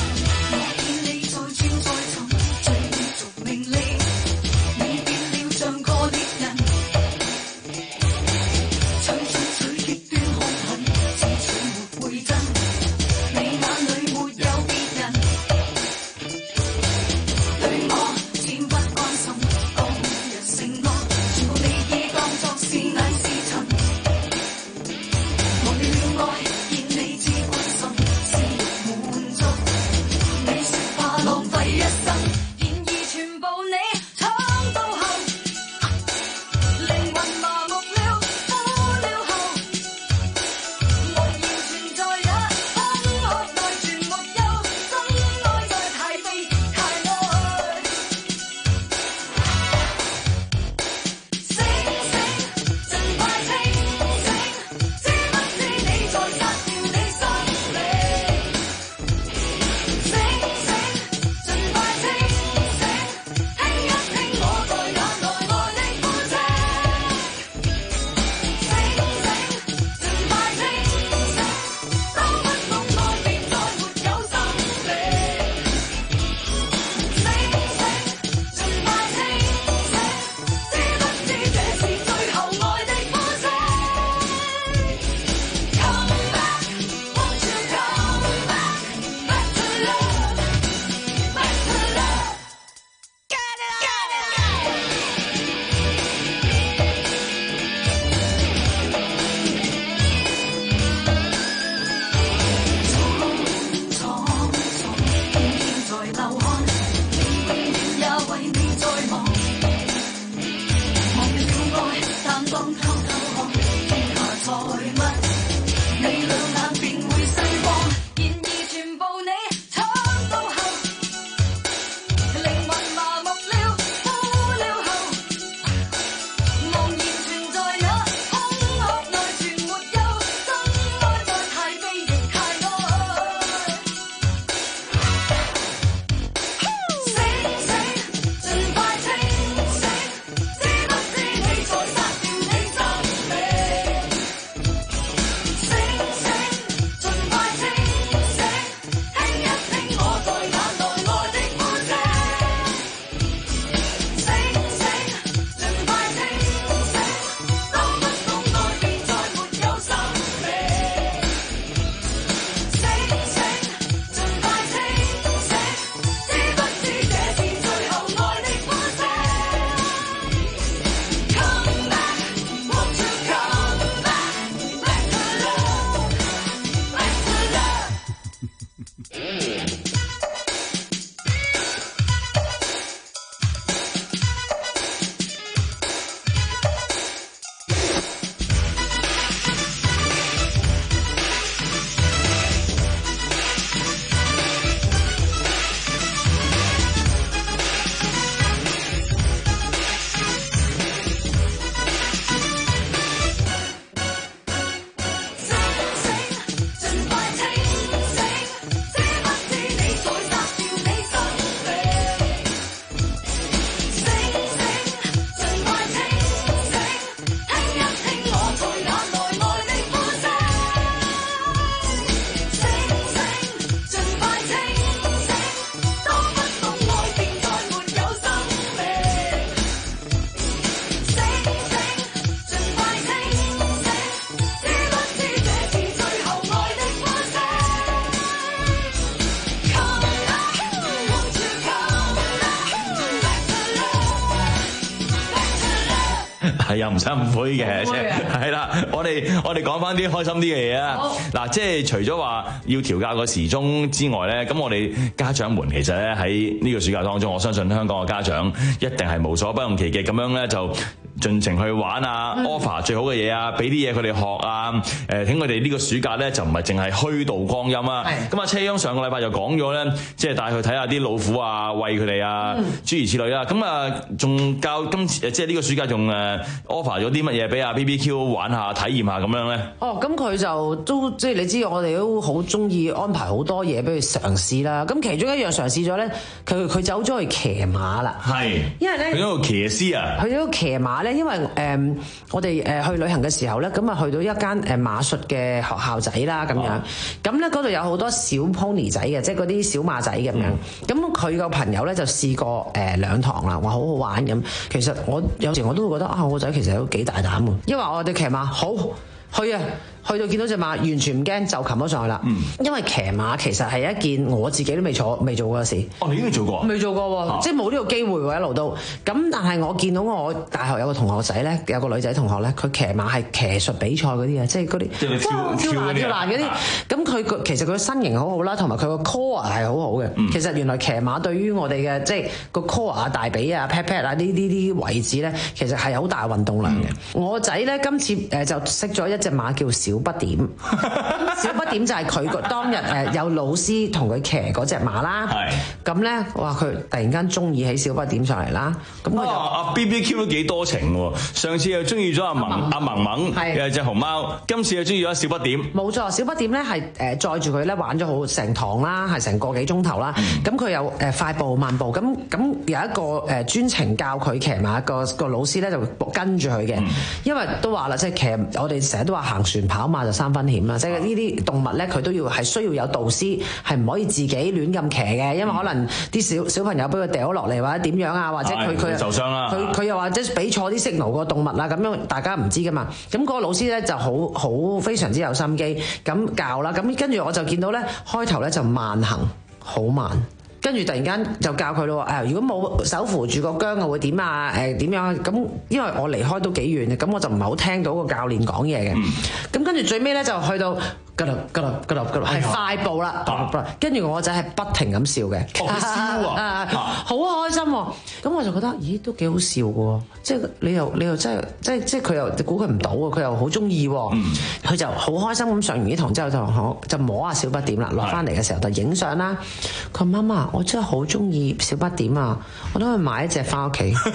係啊，唔使咁灰嘅，即係係啦。我哋我哋講翻啲開心啲嘅嘢啊。嗱，即係除咗話要調校個時鐘之外咧，咁我哋家長們其實咧喺呢個暑假當中，我相信香港嘅家長一定係無所不用其極咁樣咧，就盡情去玩啊、嗯、offer 最好嘅嘢啊，俾啲嘢佢哋學啊。誒，請佢哋呢個暑假咧就唔係淨係虛度光陰啊。咁啊，車央上個禮拜就講咗咧，即係帶佢睇下啲老虎啊，餵佢哋啊，嗯、諸如此類啦。咁啊，仲教今次即係呢個暑假仲誒 offer 咗啲乜嘢俾阿 B B Q 玩下、體驗下咁樣咧？ 哦，咁佢就都即係你知，我哋都好中意安排好多嘢俾佢嘗試啦。咁其中一樣嘗試咗咧，佢佢走咗去騎馬啦。係，因為咧， 佢嗰個騎師啊， 去咗騎馬咧，因為誒、呃、我哋誒去旅行嘅時候咧，咁啊去到一間誒馬術嘅學校仔啦，咁樣，咁咧嗰度有好多小 pony 仔嘅，即係嗰啲小馬仔咁樣。咁佢個朋友咧就試過誒兩堂啦，話好好玩咁。其實我有時我都會覺得啊，我個仔其實都幾大膽喎，因為我哋騎馬好去啊。去到見到隻馬完全唔驚，就擒咗上去啦。嗯，因為騎馬其實係一件我自己都未坐未做過嘅事。 哦，你已經做過？ 未做過喎，啊、即係冇呢個機會喎，一路都。咁但係我見到我大學有個同學仔咧，有個女仔同學咧，佢騎馬係騎術比賽嗰啲啊，即係嗰啲跳跳欄跳欄嗰啲。咁佢佢其實佢身形好好啦，同埋佢個 core 係好好嘅。嗯、其實原來騎馬對於我哋嘅即係個 core 啊、大髀啊、pat pat 啊呢啲啲位置咧，其實係好大運動量嘅。嗯、我仔咧今次誒就識咗一隻馬叫小不點，小不點就係佢個當日誒有老師同佢騎嗰隻馬啦。係咁咧，哇！佢突然間中意起小不點上嚟啦。咁佢就阿 B B Q 都幾多情喎。上次又中意咗阿萌阿萌萌，又係隻熊貓。今次又中意咗小不點。冇錯，小不點咧係誒載住佢咧玩咗好成堂啦，係成個幾鐘頭啦。咁佢有誒快步慢步，咁咁有一個誒專程教佢騎馬個個老師咧就跟住佢嘅，嗯、因為都話啦，即係騎我哋成日都話行船跑馬就三分險啦，即係呢啲動物咧，佢都要係需要有導師，係唔可以自己亂咁騎嘅，因為可能啲小小朋友俾佢掉咗落嚟或者點樣啊，或者佢佢受傷啦， 佢佢又或者俾錯啲 signal 個動物啦，咁樣大家唔知噶嘛。咁嗰個老師咧就好好非常之有心機咁教啦。咁跟住我就見到咧，開頭咧就慢行，好慢。跟住突然間就教佢咯喎，誒如果冇手扶住個韁我會點啊？誒點樣？咁因為我離開都幾遠嘅，咁我就唔係好聽到個教練講嘢嘅。咁跟住最尾咧就去到嗰度嗰度嗰度嗰度係快步啦，跟住我仔係不停咁笑嘅，笑啊，好開心喎！咁我就覺得，咦都幾好笑嘅喎，即係你又你又真係即係即係佢又估佢唔到喎，佢又好中意喎，佢就好開心咁上完呢堂之後就就摸下小不點啦，落翻嚟嘅時候就影相啦。佢話媽媽，我真係好中意小不點啊！我都去買一隻翻屋企。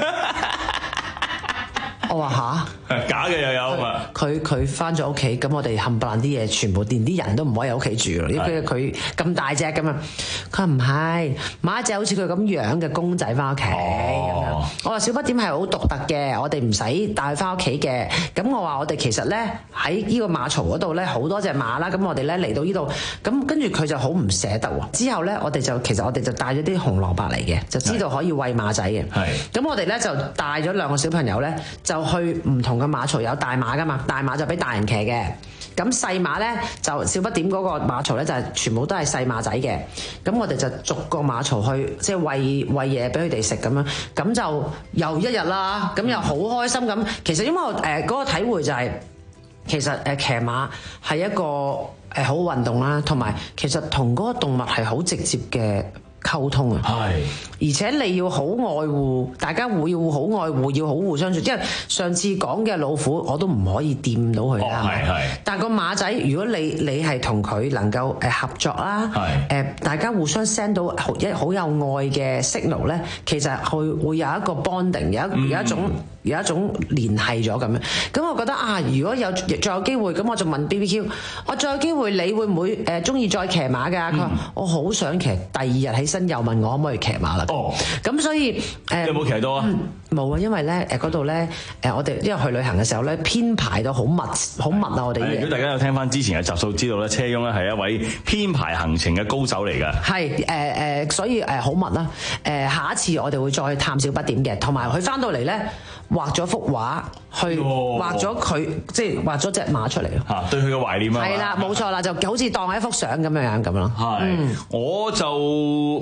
我話吓， 假嘅又有嘛？ 佢佢翻咗屋企，咁我哋冚唪唥啲嘢全部連啲人都唔可以喺屋企住咯，因為佢咁大隻噶嘛。佢話唔係買一隻好似佢咁樣嘅公仔翻屋企。哦、我話小不點係好獨特嘅，我哋唔使帶佢翻屋企嘅。咁我話我哋其實咧喺呢個馬槽嗰度咧好多隻馬啦，咁我哋咧嚟到呢度，咁跟住佢就好唔捨得喎。之後咧我哋就其實我哋就帶咗啲紅蘿蔔嚟嘅，就知道可以餵馬仔嘅。係。咁我哋咧就帶咗兩個小朋友咧就去唔同嘅馬槽，有大馬噶嘛，大馬就俾大人騎嘅，咁細馬咧就小不點嗰個馬槽咧就係全部都係細馬仔嘅，咁我哋就逐個馬槽去即係餵餵嘢俾佢哋食咁樣，咁就又一日啦，咁又好開心咁。其實因為我誒嗰個體會就係、是，其實誒騎馬係一個誒好運動啦，同埋其實同嗰個動物係好直接嘅溝通啊，係，而且你要好愛護，大家會要好愛護，要好互相信。因為上次講嘅老虎我都唔可以掂到佢啦，係係、哦。但係個馬仔，如果你你係同佢能夠誒合作啦，係誒大家互相 send 到好一好有愛嘅 signal 咧，其實會會有一個 bonding，有一有一種。嗯有一種聯繫咗咁樣，咁我覺得啊，如果有再有機會，咁我就問 B B Q， 我再有機會，你會唔會誒中意再騎馬㗎？佢話、嗯、我好想騎，第二日起身又問我可唔可以騎馬啦。哦，咁所以誒，呃、 有冇騎到啊？ 冇啊、嗯，因為咧誒嗰度咧誒，我哋因為去旅行嘅時候咧編排到好密好密啊，我哋。 如果大家有聽翻之前嘅集數，知道咧車翁咧係一位編排行程嘅高手嚟㗎。係誒誒，所以誒好密啦。誒下一次我哋會再去探小不點嘅，同埋佢翻到嚟咧。畫咗幅畫，去畫咗佢，即係畫咗隻馬出嚟咯。 嚇，對佢嘅懷念啊！係啦，冇錯啦，就好似當係一幅相咁樣樣咁咯。係， 我就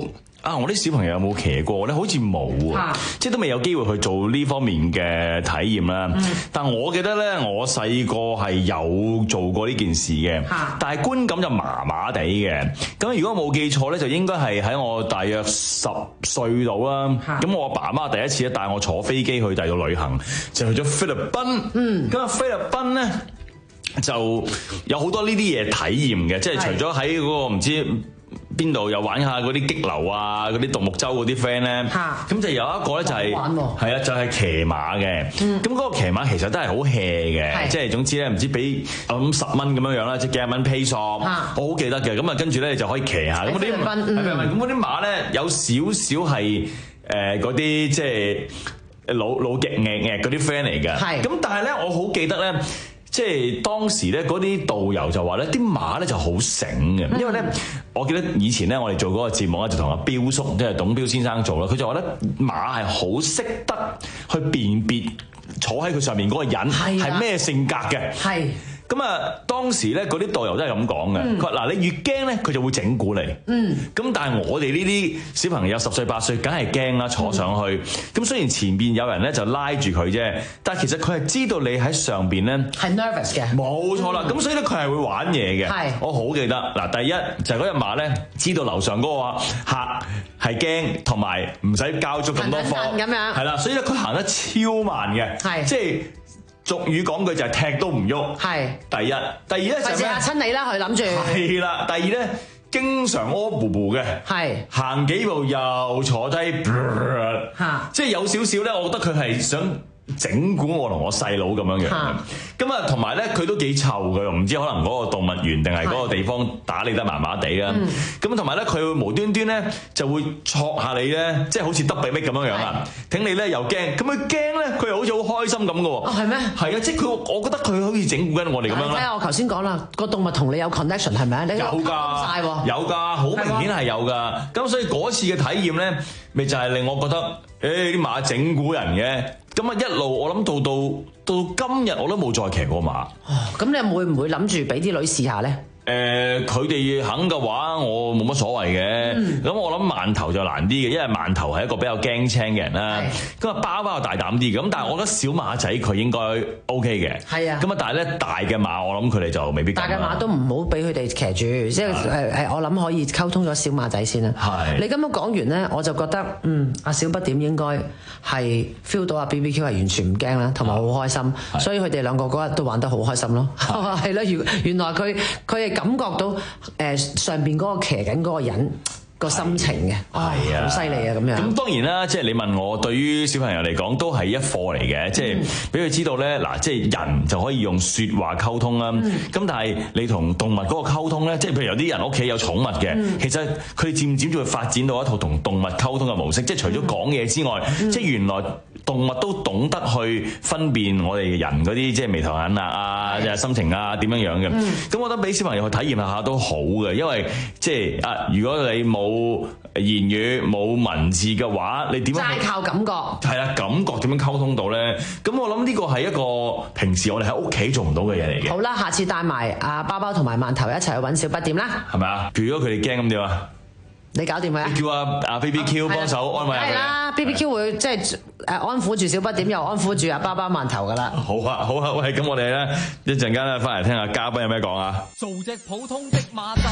啊，我啲小朋友有冇騎過咧？好似冇啊，即係都未有機會去做呢方面嘅體驗啦。嗯、但我記得咧，我細個係有做過呢件事嘅，但係觀感就麻麻地嘅。咁如果我冇記錯咧，就應該係喺我大約十歲度啦。咁我阿爸阿媽第一次咧帶我坐飛機去第度旅行，就去咗菲律賓。嗯，咁啊菲律賓咧就有好多呢啲嘢體驗嘅，即係除咗喺嗰個唔知邊度又玩下嗰啲激流啊，嗰啲獨木舟嗰啲 friend 咧，咁就有一個咧就係係啊，就係騎馬嘅。咁嗰個騎馬其實都係好 hea 嘅，即係總之咧唔知俾咁十蚊咁樣樣啦，即係幾廿蚊 pay 數，我好記得嘅。咁啊跟住咧就可以騎下。咁嗰啲咁嗰啲馬咧有少少係誒嗰啲即係老老夾夾夾嗰啲 friend 嚟嘅。咁但係咧我好記得咧。即係當時咧，嗰啲導遊就話咧，啲馬咧就好醒嘅，因為咧，我記得以前咧，我哋做嗰個節目咧，就同阿彪叔，即係董彪先生做啦，佢就話咧，馬係好識得去辨別坐喺佢上面嗰個人係咩性格嘅。係。咁啊，當時咧嗰啲導遊都係咁講嘅。佢話嗱，你越驚咧，佢就會整蠱你。嗯。咁但係我哋呢啲小朋友十歲八歲，梗係驚啦，坐上去。咁、嗯、雖然前邊有人咧就拉住佢啫，但係其實佢係知道你喺上邊咧係 nervous 嘅。冇錯啦。咁、嗯、所以咧佢係會玩嘢嘅。係。我好記得嗱，第一就係嗰隻馬咧，知道樓上嗰個客係驚，同埋唔使交足咁多貨。咁樣。係啦，所以咧佢行得超慢嘅。係。即係。俗語講句就係踢都唔喐，係第一。第二咧就係咩？嚇親你啦，佢諗住。係啦，第二咧經常屙布布嘅，係行幾步又坐低，嚇，即係有少少咧，我覺得佢係想整蠱我同我細佬咁樣樣。咁啊，同埋咧佢都幾臭嘅，唔知可能嗰個動物園定係嗰個地方打理得麻麻地啦。咁同埋咧佢會無端端咧就會戳下你咧，即係好似得鼻逼咁樣樣啊！挺你咧又驚，咁佢驚咧佢又好似好開心咁嘅喎。哦，係咩？係啊，即係佢，我覺得佢好似整蠱緊我哋咁樣啦。睇下我頭先講啦，個動物同你有 connection 係咪啊？有㗎，有㗎，好明顯係有㗎。咁所以嗰次嘅體驗咧，咪就係令我覺得，誒啲馬整蠱人嘅。咁啊一路我諗到到到今日我都冇再騎過馬。哦，咁你會唔會諗住俾啲女試下咧？誒，佢哋肯嘅話，我冇乜所謂嘅。咁、嗯、我諗饅頭就難啲嘅，因為饅頭係一個比較驚青嘅人啦。咁啊包包就大膽啲嘅，咁但係我覺得小馬仔佢應該 O K 嘅。係啊。咁啊，但係咧大嘅馬，我諗佢哋就未必。大嘅馬都唔好俾佢哋騎住，即係誒誒，我諗可以溝通咗小馬仔先啦。係。你咁樣講完咧，我就覺得嗯，阿小不點應該係 feel 到阿 B B Q 係完全唔驚啦，同埋好開心，所以佢哋兩個嗰日都玩得好開心咯。係啦，原原來佢佢係。感覺到誒、呃、上邊嗰個騎緊嗰個人個心情嘅，係啊，好犀利啊咁樣。咁當然啦，即係你問我，對於小朋友嚟講都係一課嚟嘅，即係俾佢知道咧，嗱，即係人就可以用説話溝通啦。咁、嗯、但係你同動物嗰個溝通咧，即係譬如有啲人屋企有寵物嘅，嗯、其實佢哋漸漸就會發展到一套同動物溝通嘅模式，即係除咗講嘢之外，嗯、即係原來動物都懂得去分辨我哋人嗰啲即係眉頭眼額啊、嗯、心情啊點樣樣嘅。咁、嗯、我覺得俾小朋友去體驗下都好嘅，因為即係啊，如果你冇冇言語冇文字嘅話，你點樣齋靠感覺？係啦，感覺點樣溝通到咧？咁我諗呢個係一個平時我哋喺屋企做唔到嘅嘢嚟嘅。好啦，下次帶埋阿包包同埋饅頭一齊去揾小不點啦，係咪啊？如果佢哋驚咁點啊？你搞掂佢啊？你叫阿阿 B B Q 幫手安慰下佢。係啦 ，B B Q 會即係誒安撫住小不點，又安撫住阿包包饅頭噶啦。好啊，好啊，喂，咁我哋咧一陣間咧翻嚟聽下嘉賓有咩講啊？做隻普通的馬仔。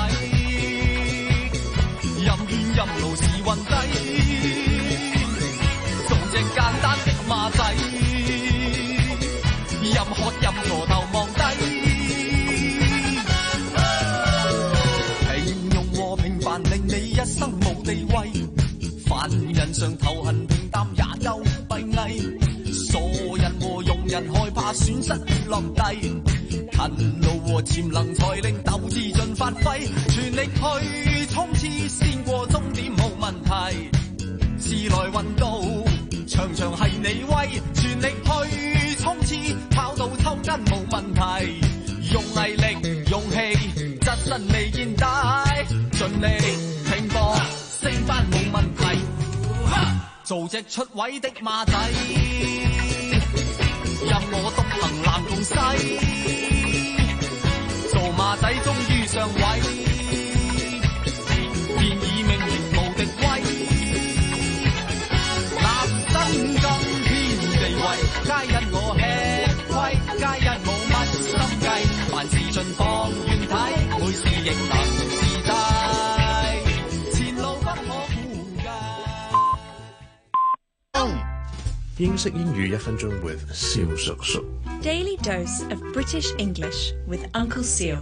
任怨任勞時運低，做隻簡單的馬仔，任喝任餓頭望低，平庸和平凡令你一生無地位，凡人上頭痕平淡也夠閉翳，傻人和庸人害怕損失落地。勤勞和潛能才令鬥志盡發揮，全力去衝刺，先過終點冇問題。時來運到，場場係你威，全力去衝刺，跑到抽筋冇問題。用毅力、勇氣，側身未見底，盡力拼搏，升翻冇問題。做隻出位的馬仔，任我獨行南共西。馬仔終於上位，現已命名無敵威。 亦能自大，前路不可估計。 英式英語一分鐘 with 蕭叔叔。 Daily dose of British English with Uncle Seal.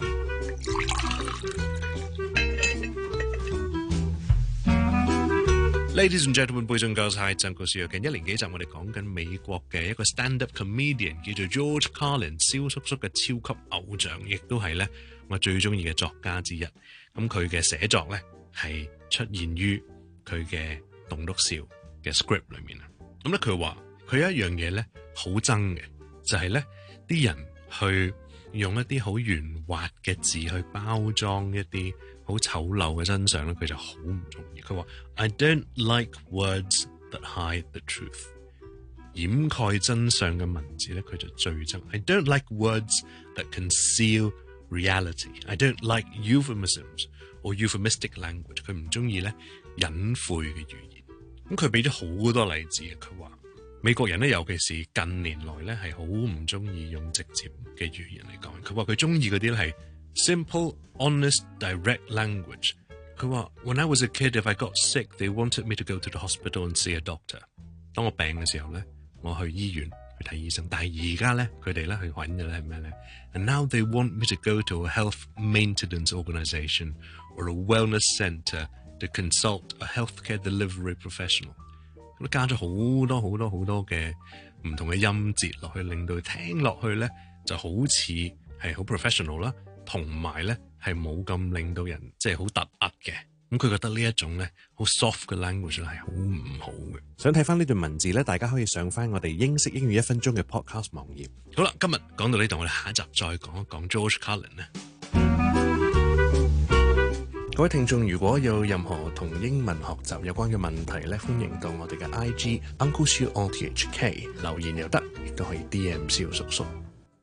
Ladies and gentlemen, boys and girls, hi， Uncle Seal。近一年幾集我哋講緊美國嘅一個 stand-up comedian 叫做 George Carlin， 蕭叔叔嘅超級偶像，亦都係咧我最中意嘅作家之一。咁佢嘅寫作咧係出現於佢嘅棟篤笑嘅 script 裏面啊。咁咧佢話佢有一樣嘢咧好憎嘅，就係咧啲人去用一啲好圓滑嘅字去包裝一啲好醜陋嘅真相咧，佢就好唔中意。佢話 I don't like words that hide the truth， 掩蓋真相嘅文字咧，佢就最憎。I don't like words that conceal reality。 I don't like euphemisms or euphemistic language。 佢唔中意咧隱晦嘅語言。咁佢俾咗好多例子嘅，佢話美國人咧，尤其是近年來咧，係好唔中意用直接嘅語言嚟講。佢話佢中意嗰啲咧係 simple, honest, direct language。佢話 When I was a kid, if I got sick, they wanted me to go to the hospital and see a doctor。 當我病嘅時候咧，我去醫院去睇醫生。但係而家咧，佢哋咧去揾嘅咧係咩咧 ？And now they want me to go to a health maintenance organisation or a wellness centre to consult a healthcare delivery professional。都加咗好多好多好多嘅唔同嘅音節落去，令到聽落去咧就好似係好 professional 啦，同埋咧係冇咁令到人即係好突兀嘅。咁佢覺得呢一種咧好 soft 嘅 language 係好唔好嘅。想睇翻呢段文字咧，大家可以上翻我哋英式英語一分鐘嘅 podcast 網頁。好啦，今日講到呢度，我哋下一集再講一講 George Carlin 咧。各位聽眾，如果有任何同英文學習有關嘅問題咧，歡迎到我哋嘅 I G Uncle Siu O T H K 留言又得，亦都可以 D M 蕭叔叔。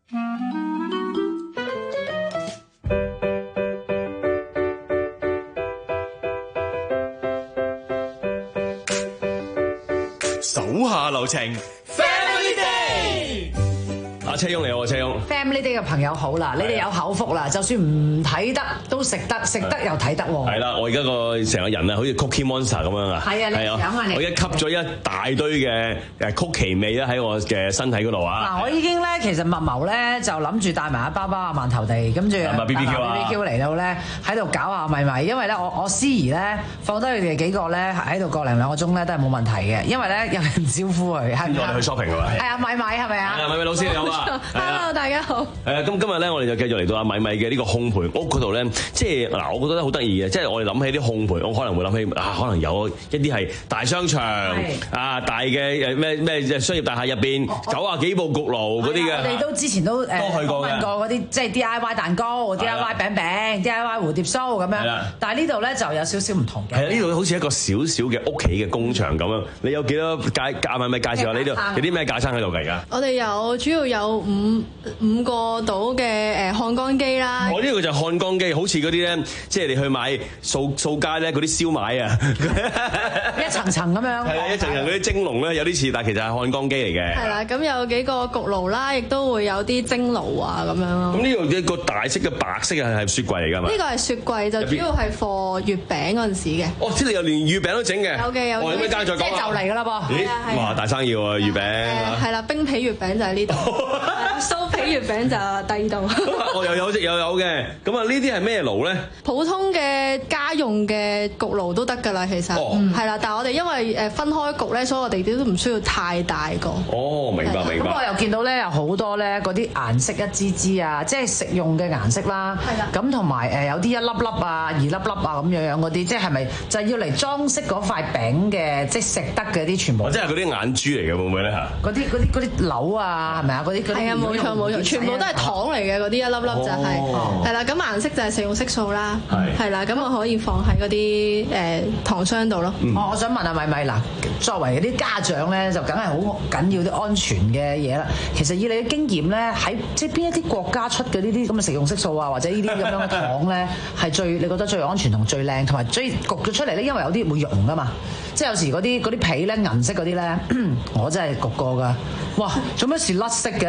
手下留情 ，Family Day。阿車翁你好，車翁。 Family Day 嘅朋友好啦，你哋有口福啦，就算唔睇得都食得，食得又睇得喎。 係啦，我而家個成個人啊，好似 Cookie Monster 咁樣啊。 係啊，你想下你。 我而家吸咗一大堆嘅誒曲奇味咧喺我嘅身體嗰度啊。 嗱，我已經咧其實密謀咧就諗住帶埋一包包啊饅頭地，跟住 B B Q 啊 B B Q 嚟到咧喺度搞下咪咪，因為咧我我思怡咧放低佢哋幾個咧喺度個零兩個鐘咧都係冇問題嘅，因為咧有人招呼佢。係我哋去 shopping 㗎嘛。 係啊，咪咪係咪啊？ 係啊，咪咪老師你好啊。 Hello， 大家好。 係啊，咁今日咧我哋就繼續嚟到阿米米嘅呢個烘焙屋嗰度咧，即係嗱，我覺得好得意嘅，即係我哋諗起啲烘焙，我可能會諗起啊，可能有一啲係大商場啊，大嘅誒咩咩商業大廈入邊九啊幾部焗爐嗰啲嘅。 我哋都之前都誒都去過嘅。 問過嗰啲即係 D I Y 蛋糕、D I Y 餅餅、D I Y 蝴蝶酥咁樣。但係呢度咧就有少少唔同嘅。係啊， 呢度好似一個小小嘅屋企嘅工場咁樣。你有幾多介介咪咪介紹下呢度有啲咩架撐喺度㗎而家？ 我哋有主要有五五個到嘅誒烘乾機啦。 我呢個就係烘乾機，好似嗰啲咧，即係你去買掃掃街咧嗰啲燒賣啊， 一層層咁樣。 係啊，一層層嗰啲蒸籠咧有啲似，但係其實係烘乾機嚟嘅。 係啦，咁有幾個焗爐啦，亦都會有啲蒸爐啊咁樣咯。 咁呢度一個大色嘅白色嘅係雪櫃嚟㗎嘛？ 呢個係雪櫃，就主要係貨月餅嗰陣時嘅。 哦，即係有連月餅都整嘅。 有嘅有嘅。 我有咩間再講？ 即係就嚟㗎啦噃。 咦？哇！大生意喎，月餅。 係啦，冰皮月餅就喺呢度，酥皮月餅就第二度。 我又有隻又有嘅，咁啊呢啲係咩爐咧？ 普通嘅家用嘅焗爐都得㗎啦，其實係啦、哦，但係我哋因為誒分開焗咧，所以我哋都唔需要太大個。 哦，明白明白。 咁我又見到咧有好多咧嗰啲顏色一支支啊，即係食用嘅顏色啦。係啦。咁同埋誒有啲一粒粒啊、二粒粒啊咁樣樣嗰啲，即係係咪就係要嚟裝飾嗰塊餅嘅，即係食得嘅啲全部？ 哦，即係嗰啲眼珠嚟嘅會唔會咧嚇？ 嗰啲嗰啲嗰啲瘤啊，係咪啊？嗰啲嗰啲。係啊， 冇錯冇錯，全部都係糖嚟嘅嗰啲一粒粒就係係啦。咁顏色就係食用色素啦。係係啦，咁我可以放喺嗰啲誒糖箱度咯。 我我想問下米米嗱，作為啲家長咧，就梗係好緊要啲安全嘅嘢啦。其實以你嘅經驗咧，喺即係邊一啲國家出嘅呢啲咁嘅食用色素啊，或者呢啲咁樣嘅糖咧，係最你覺得最安全同最靚，同埋最焗咗出嚟咧，因為有啲會溶噶嘛。即係有時嗰啲嗰啲皮咧銀色嗰啲咧，我真係焗過㗎。哇！做咩事甩色嘅？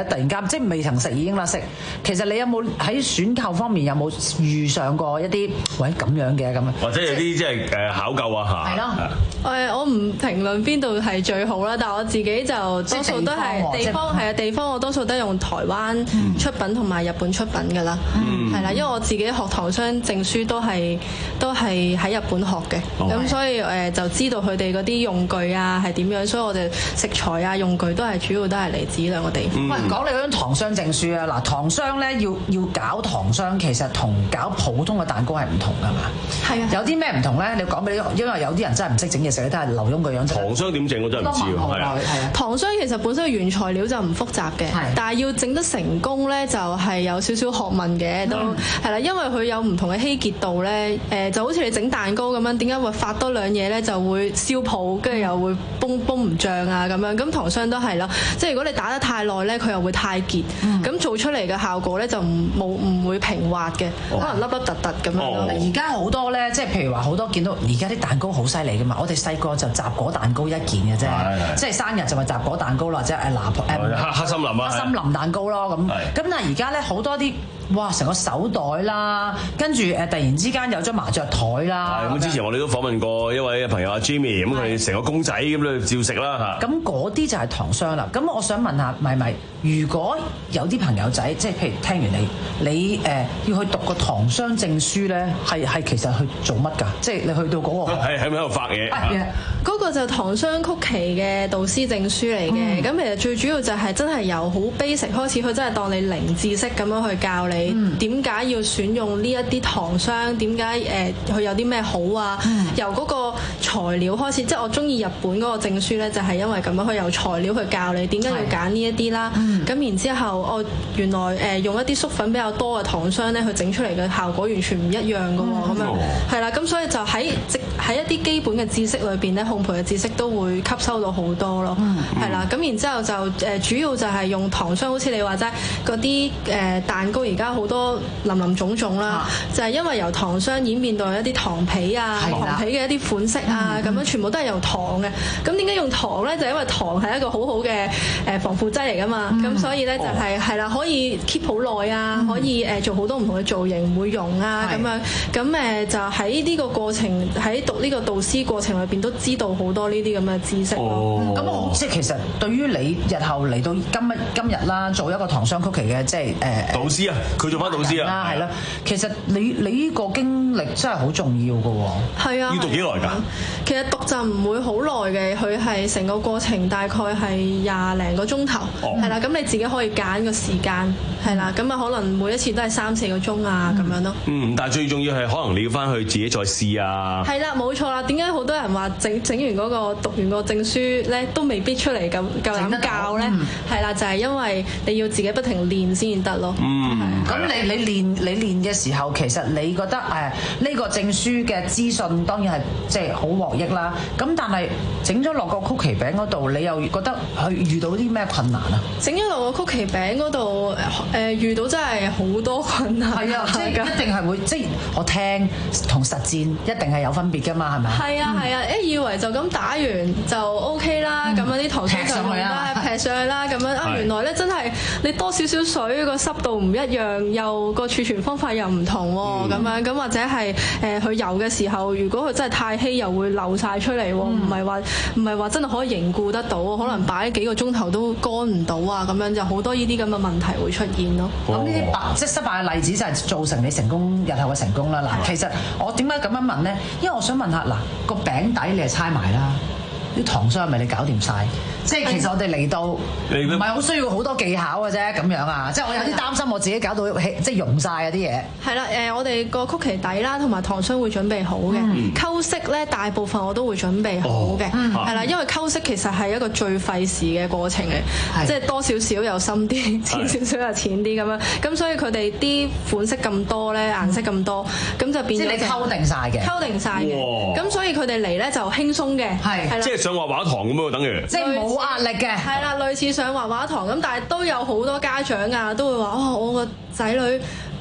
突然間即係未曾食已經甩色。其實你有冇喺選購方面有冇遇上過一啲喂咁樣嘅咁樣？ 或者有啲即係誒考究啊嚇？ 係咯。誒，我唔評論邊度係最好啦，但係我自己就多數都係地方係啊，地方我多數都係用台灣出品同埋日本出品㗎啦，係啦，因為我自己學糖霜證書都係都係喺日本學嘅，咁所以誒就知道佢哋嗰啲用具啊係點樣，所以我哋食材啊用具都係主要都係嚟自呢兩個地方。 喂，講你嗰張糖霜證書啊，嗱糖霜咧要要搞糖霜，其實同搞普通嘅蛋糕係唔同㗎嘛？係啊。有啲咩唔同咧？你講俾你，因為有啲人真係唔識整嘢食，你都係留咗個樣。 糖霜點整我真係唔知喎，係啊。 糖霜其實本身嘅原材料就唔複雜嘅，但係要整得成功咧，就係有少少學問嘅，都係啦，因為佢有唔同嘅稀結度咧，誒就好似你整蛋糕咁樣，點解會發多兩嘢咧就會燒泡，跟住又會崩崩唔脹啊咁樣，咁糖霜都係咯，即係如果你打得太耐咧，佢又會太結，咁做出嚟嘅效果咧就唔冇唔會平滑嘅，可能粒粒突突咁樣咯。 而家好多咧，即係譬如話好多見到而家啲蛋糕好犀利噶嘛，我哋細個就雜果蛋糕一件嘅啫，即係生日就係雜果蛋糕啦，即係誒拿誒黑森林啊， 黑森林蛋糕咯咁，咁但係而家咧好多啲。哇！成個手袋啦，跟住誒突然之間有張麻雀台啦。 咁之前我哋都訪問過一位朋友阿 Jimmy，咁佢成個公仔咁咧照食啦嚇。 咁嗰啲就係糖霜啦。咁我想問下咪咪，如果有啲朋友仔，即係譬如聽完你，你誒、呃、要去讀個糖霜證書咧，係係其實去做乜㗎？即係你去到嗰、嗰個係喺咪喺度發嘢？ 嗰個就糖霜曲奇嘅導師證書嚟嘅。咁、嗯、其實最主要就係真係由好 basic 開始，佢真係當你零知識咁樣去教你。點解要選用呢一啲糖霜？點解誒佢有啲咩好啊？嗯、由嗰個材料開始，即係我中意日本嗰個證書咧，就係因為咁樣，佢由材料去教你點解要揀呢一啲啦。咁、嗯、然之後，我原來誒用一啲粟粉比較多嘅糖霜咧，佢整出嚟嘅效果完全唔一樣嘅喎。咁、嗯、樣係啦，咁所以就喺喺一啲基本嘅知識裏邊咧，烘焙嘅知識都會吸收到好多咯。係啦、嗯，咁然之後就誒主要就係用糖霜，好似你話齋嗰啲誒蛋糕，而家好多。林林種種啦，啊、就係因為由糖霜演變到一啲糖皮啊，的糖皮嘅一啲款式啊，咁、嗯、樣全部都係由糖嘅。咁點解用糖咧？就因為糖係一個好好嘅誒防腐劑嚟噶嘛。咁、嗯、所以咧就係係啦，可以 keep 好耐啊，嗯、可以誒做好多唔同嘅造型，唔會溶啊咁樣。咁誒就喺呢個過程，喺讀呢個導師過程裏邊都知道好多呢啲咁嘅知識咯。 咁我即係其實對於你日後嚟到今日今日啦，做一個糖霜曲奇嘅即係誒、呃、 導師啊，佢做翻導師啊， 係啦。其實你你呢個經歷真係好重要㗎喎。係啊。 要讀幾耐㗎？ 其實讀就唔會好耐嘅，佢係成個過程大概係廿零個鐘頭，係啦、哦。咁你自己可以揀個時間，係啦。咁啊可能每一次都係三四個鐘啊咁、嗯、樣咯。嗯， 但係最重要係可能你要翻去自己再試啊。係啦， 冇錯啦。點解好多人話整整完嗰個讀完個證書咧，都未必出嚟咁夠膽教咧？係啦、嗯，就係、是、因為你要自己不停練先至得咯。嗯， 咁你你練你練嘅時候，其實你覺得誒呢、呃這個證書嘅資訊當然係即係好獲益啦。咁但係整咗落個曲奇餅嗰度，你又覺得佢遇到啲咩困難啊？ 整咗落個曲奇餅嗰度誒遇到真係好多困難。係啊， 即係一定係會即係我聽同實戰一定係有分別㗎嘛，係咪？ 係啊係啊，一以為就咁打完就 OK 啦，咁樣啲糖霜就嚟啦，劈上去啦，咁樣啊原來咧真係你多少少水個濕度唔一樣，又個儲存方法又唔同喎，咁、嗯、樣咁或者係誒佢游嘅時候，如果佢真係太稀，又會流晒出嚟喎，唔係話唔係話真係可以凝固得到，可能擺幾個鐘頭都乾唔到啊，咁樣就好多呢啲咁嘅問題會出現咯。 咁呢啲即係失敗嘅例子就係造成你成功日後嘅成功啦。嗱，其實我點解咁樣問咧？因為我想問下嗱，個餅底你係猜埋啦，啲糖霜係咪你搞掂晒？即係其實我哋嚟到唔係好需要好多技巧嘅啫，咁樣啊！即係我有啲擔心我自己搞到即係溶晒嗰啲嘢。係啦，誒我哋個曲奇底啦，同埋糖霜會準備好嘅。嗯、溝色咧，大部分我都會準備好嘅。係啦、哦，因為溝色其實係一個最費時嘅過程嚟，即係的多少少又深啲，淺少少又淺啲咁樣。咁所以佢哋啲款式咁多咧，顏色咁多，咁就變咗。即係你溝定晒嘅。溝定晒嘅。咁哇所以佢哋嚟咧就輕鬆嘅。係的。 即係上畫畫堂咁樣，等於。 即係冇壓力嘅， 係啦，類似上畫畫堂咁，但係都有好多家長啊，都會話：哦，我個仔女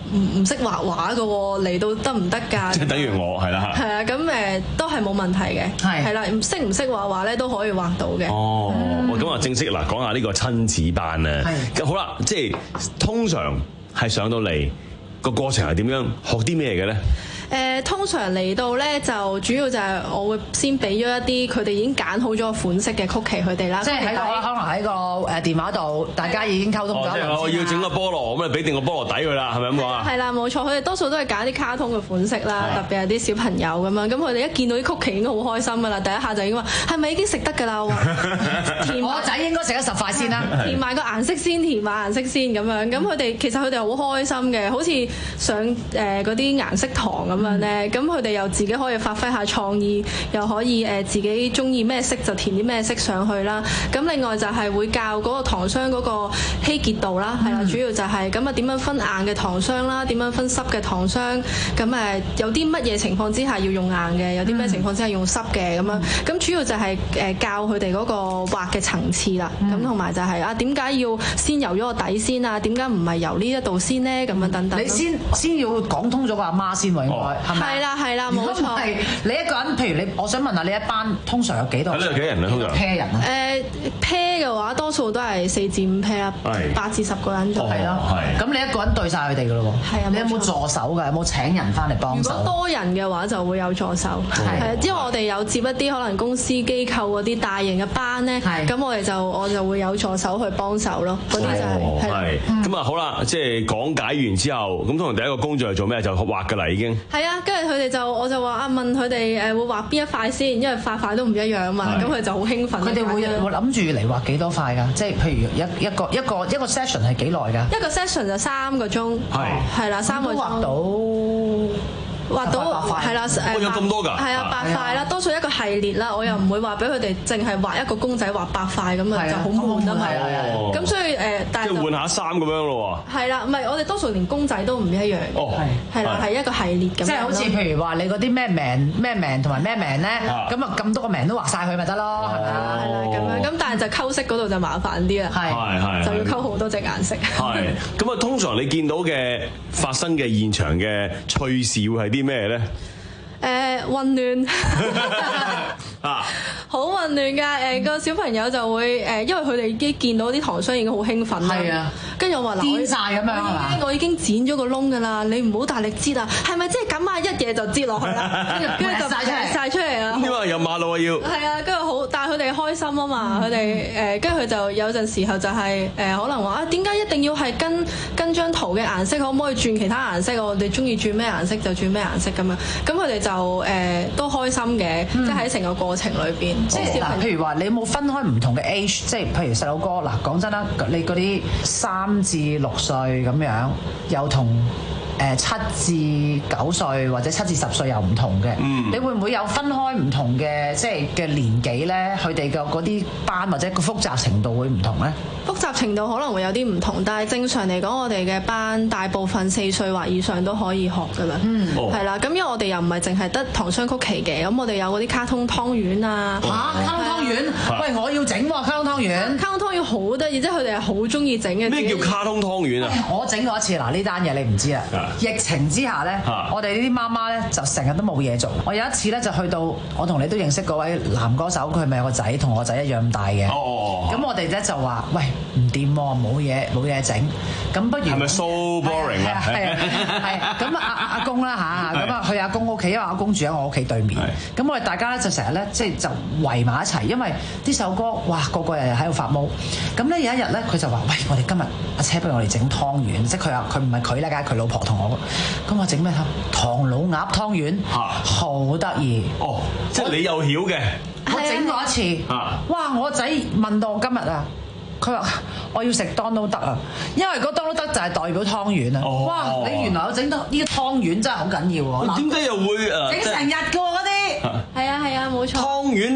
唔唔識畫畫嘅喎，嚟到得唔得㗎？ 即係等於我係啦。 係啊，咁誒都係冇問題嘅，係係啦，識唔識畫畫咧都可以畫到嘅。 哦，咁啊正式嗱講下呢個親子班啊。咁好啦，即係通常係上到嚟個過程係點樣，學啲咩嘅咧？ 誒、呃、通常嚟到咧就主要就係我會先俾咗一啲佢哋已經揀好咗個款式嘅曲奇佢哋啦， 即係喺個可能喺個誒電話度，大家已經溝通咗。 哦，即係我要整個菠蘿，咁你俾定個菠蘿底佢啦，係咪咁講啊？ 係啦，冇錯，佢哋多數都係揀啲卡通嘅款式啦，特別係啲小朋友咁樣，咁佢哋一見到啲曲奇已經好開心噶啦，第一下就已經話係咪已經食得㗎啦？填我仔應該食咗十塊先啦， 填埋個顏色先，填埋顏色先咁樣，咁佢哋其實佢哋好開心嘅，好似上誒嗰啲顏色堂咁樣咧，咁、嗯佢哋又自己可以發揮下創意，又可以誒自己中意咩色就填啲咩色上去啦。咁另外就係會教嗰個糖霜嗰個稀結度啦，係啦、嗯，主要就係咁啊點樣分硬嘅糖霜啦，點樣分濕嘅糖霜。咁誒有啲乜嘢情況之下要用硬嘅，有啲咩情況之下用濕嘅咁樣。咁主要就係誒教佢哋嗰個畫嘅層次啦。咁同埋就係啊點解要先油咗個底先啊？點解唔係油呢一度先呢？咁樣等等。 你先先要講通咗個阿媽先喎，應該係咪？ 係啦係啦，冇錯。 係你一個人，譬如你，我想問下你一班通常有幾多？ 係有幾人啊？通常 pair 人啊？ 誒 pair 嘅話，多數都係四至五 pair 啦，八至十個人就係咯。 咁你一個人對晒佢哋噶咯喎？係啊。你有冇助手㗎？有冇請人翻嚟幫手？ 如果多人嘅話，就會有助手。係，因為我哋有接一啲可能公司機構嗰啲大型嘅班咧，咁我哋就我就會有助手去幫手咯。嗰啲就係係。咁啊好啦，即係講解完之後，咁通常第一個工作係做咩？就畫㗎啦已經。 係啊，跟住佢哋就我就話啊問佢哋誒會畫邊一塊先，因為塊塊都唔一樣嘛，咁佢就好興奮。 佢哋會會諗住嚟畫幾多塊㗎？即係譬如一一個一個一個 session 係幾耐㗎？ 一個 session 就三個鐘，係係啦，三個鐘畫到。 畫到係啦，誒有咁多㗎？ 係啊，八塊啦，多數一個系列啦，我又唔會話俾佢哋淨係畫一個公仔畫八塊咁啊，就好悶啊嘛。咁所以誒，但係即係換下衫咁樣咯喎。 係啦，唔係我哋多數連公仔都唔一樣。哦，係啦，係一個系列咁。 即係好似譬如話你嗰啲咩名咩名同埋咩名咧，咁啊咁多個名都畫晒佢咪得咯，係咪啊？ 係啦，咁樣咁，但係就溝色嗰度就麻煩啲啦。係係就要溝好多隻顏色。 係咁啊，通常你見到嘅發生嘅現場嘅趣事會係啲咩咧？ 誒混亂啊，好混亂㗎！誒個小朋友就會誒，因為佢哋已經見到啲糖霜已經好興奮啦。係啊，跟住我話嗱， 癲曬咁樣係嘛？ 我已經剪咗個窿㗎啦，你唔好大力擠啦，係咪即係咁啊？一嘢就擠落去啦，跟住就曬出嚟啦。 點解有馬路啊要？ 係啊，跟住好，但係佢哋開心啊嘛，佢哋誒跟住佢就有陣時候就係誒可能話啊，點解一定要係跟跟張圖嘅顏色，可唔可以轉其他顏色？我哋中意轉咩顏色就轉咩顏色咁樣，咁佢哋就誒都開心嘅，即係喺成個過程裏邊。 即係嗱，譬如話你有冇分開唔同嘅 age， 即係譬如細佬哥嗱，講真啦，你嗰啲三至六歲咁樣，又同誒七至九歲或者七至十歲又唔同嘅，嗯、你會唔會有分開唔同嘅即係嘅年紀咧？佢哋嘅嗰啲班或者個複雜程度會唔同咧？ 複雜程度可能會有啲唔同，但係正常嚟講，我哋嘅班大部分四歲或以上都可以學㗎啦。嗯，係啦，咁因為我哋又唔係淨係得糖霜曲奇嘅，咁我哋有嗰啲卡通湯圓啊。 嚇！卡通湯圓？喂，我要整喎卡通湯圓。 卡通湯圓好得意，即係佢哋係好中意整嘅。 咩叫卡通湯圓啊？ 我整過一次嗱，呢單嘢你唔知啦。疫情之下咧，我哋呢啲媽媽咧就成日都冇嘢做。我有一次咧就去到，我同你都認識嗰位男歌手，佢係咪有個仔同我仔一樣咁大嘅？哦。咁我哋咧就話：喂，唔掂喎，冇嘢冇嘢整，咁不如係咪 so boring 啊？ 係係咁啊阿阿公啦嚇，咁啊去阿公屋企，因為阿公住喺我屋企對面。咁我哋大家咧就成日咧即係就圍埋一齊，因為呢首歌哇個個日日喺度發毛。咁咧有一日咧佢就話：喂，我哋今日阿車不如我哋整湯圓，即係佢話佢唔係佢啦，梗係佢老婆同我。咁我整咩唐老鴨湯圓，好得意。哦， 即係你又曉嘅。 我整過一次，哇！我仔問到我今日啊。佢話：我要食 Donald Duck 啊，因為嗰 Donald Duck 就係代表湯圓啊！哦、哇！你原來我整到呢個湯圓真係好緊要喎。 點解又會誒？ 整成日嘅喎嗰啲。 係啊係啊，冇錯。 湯圓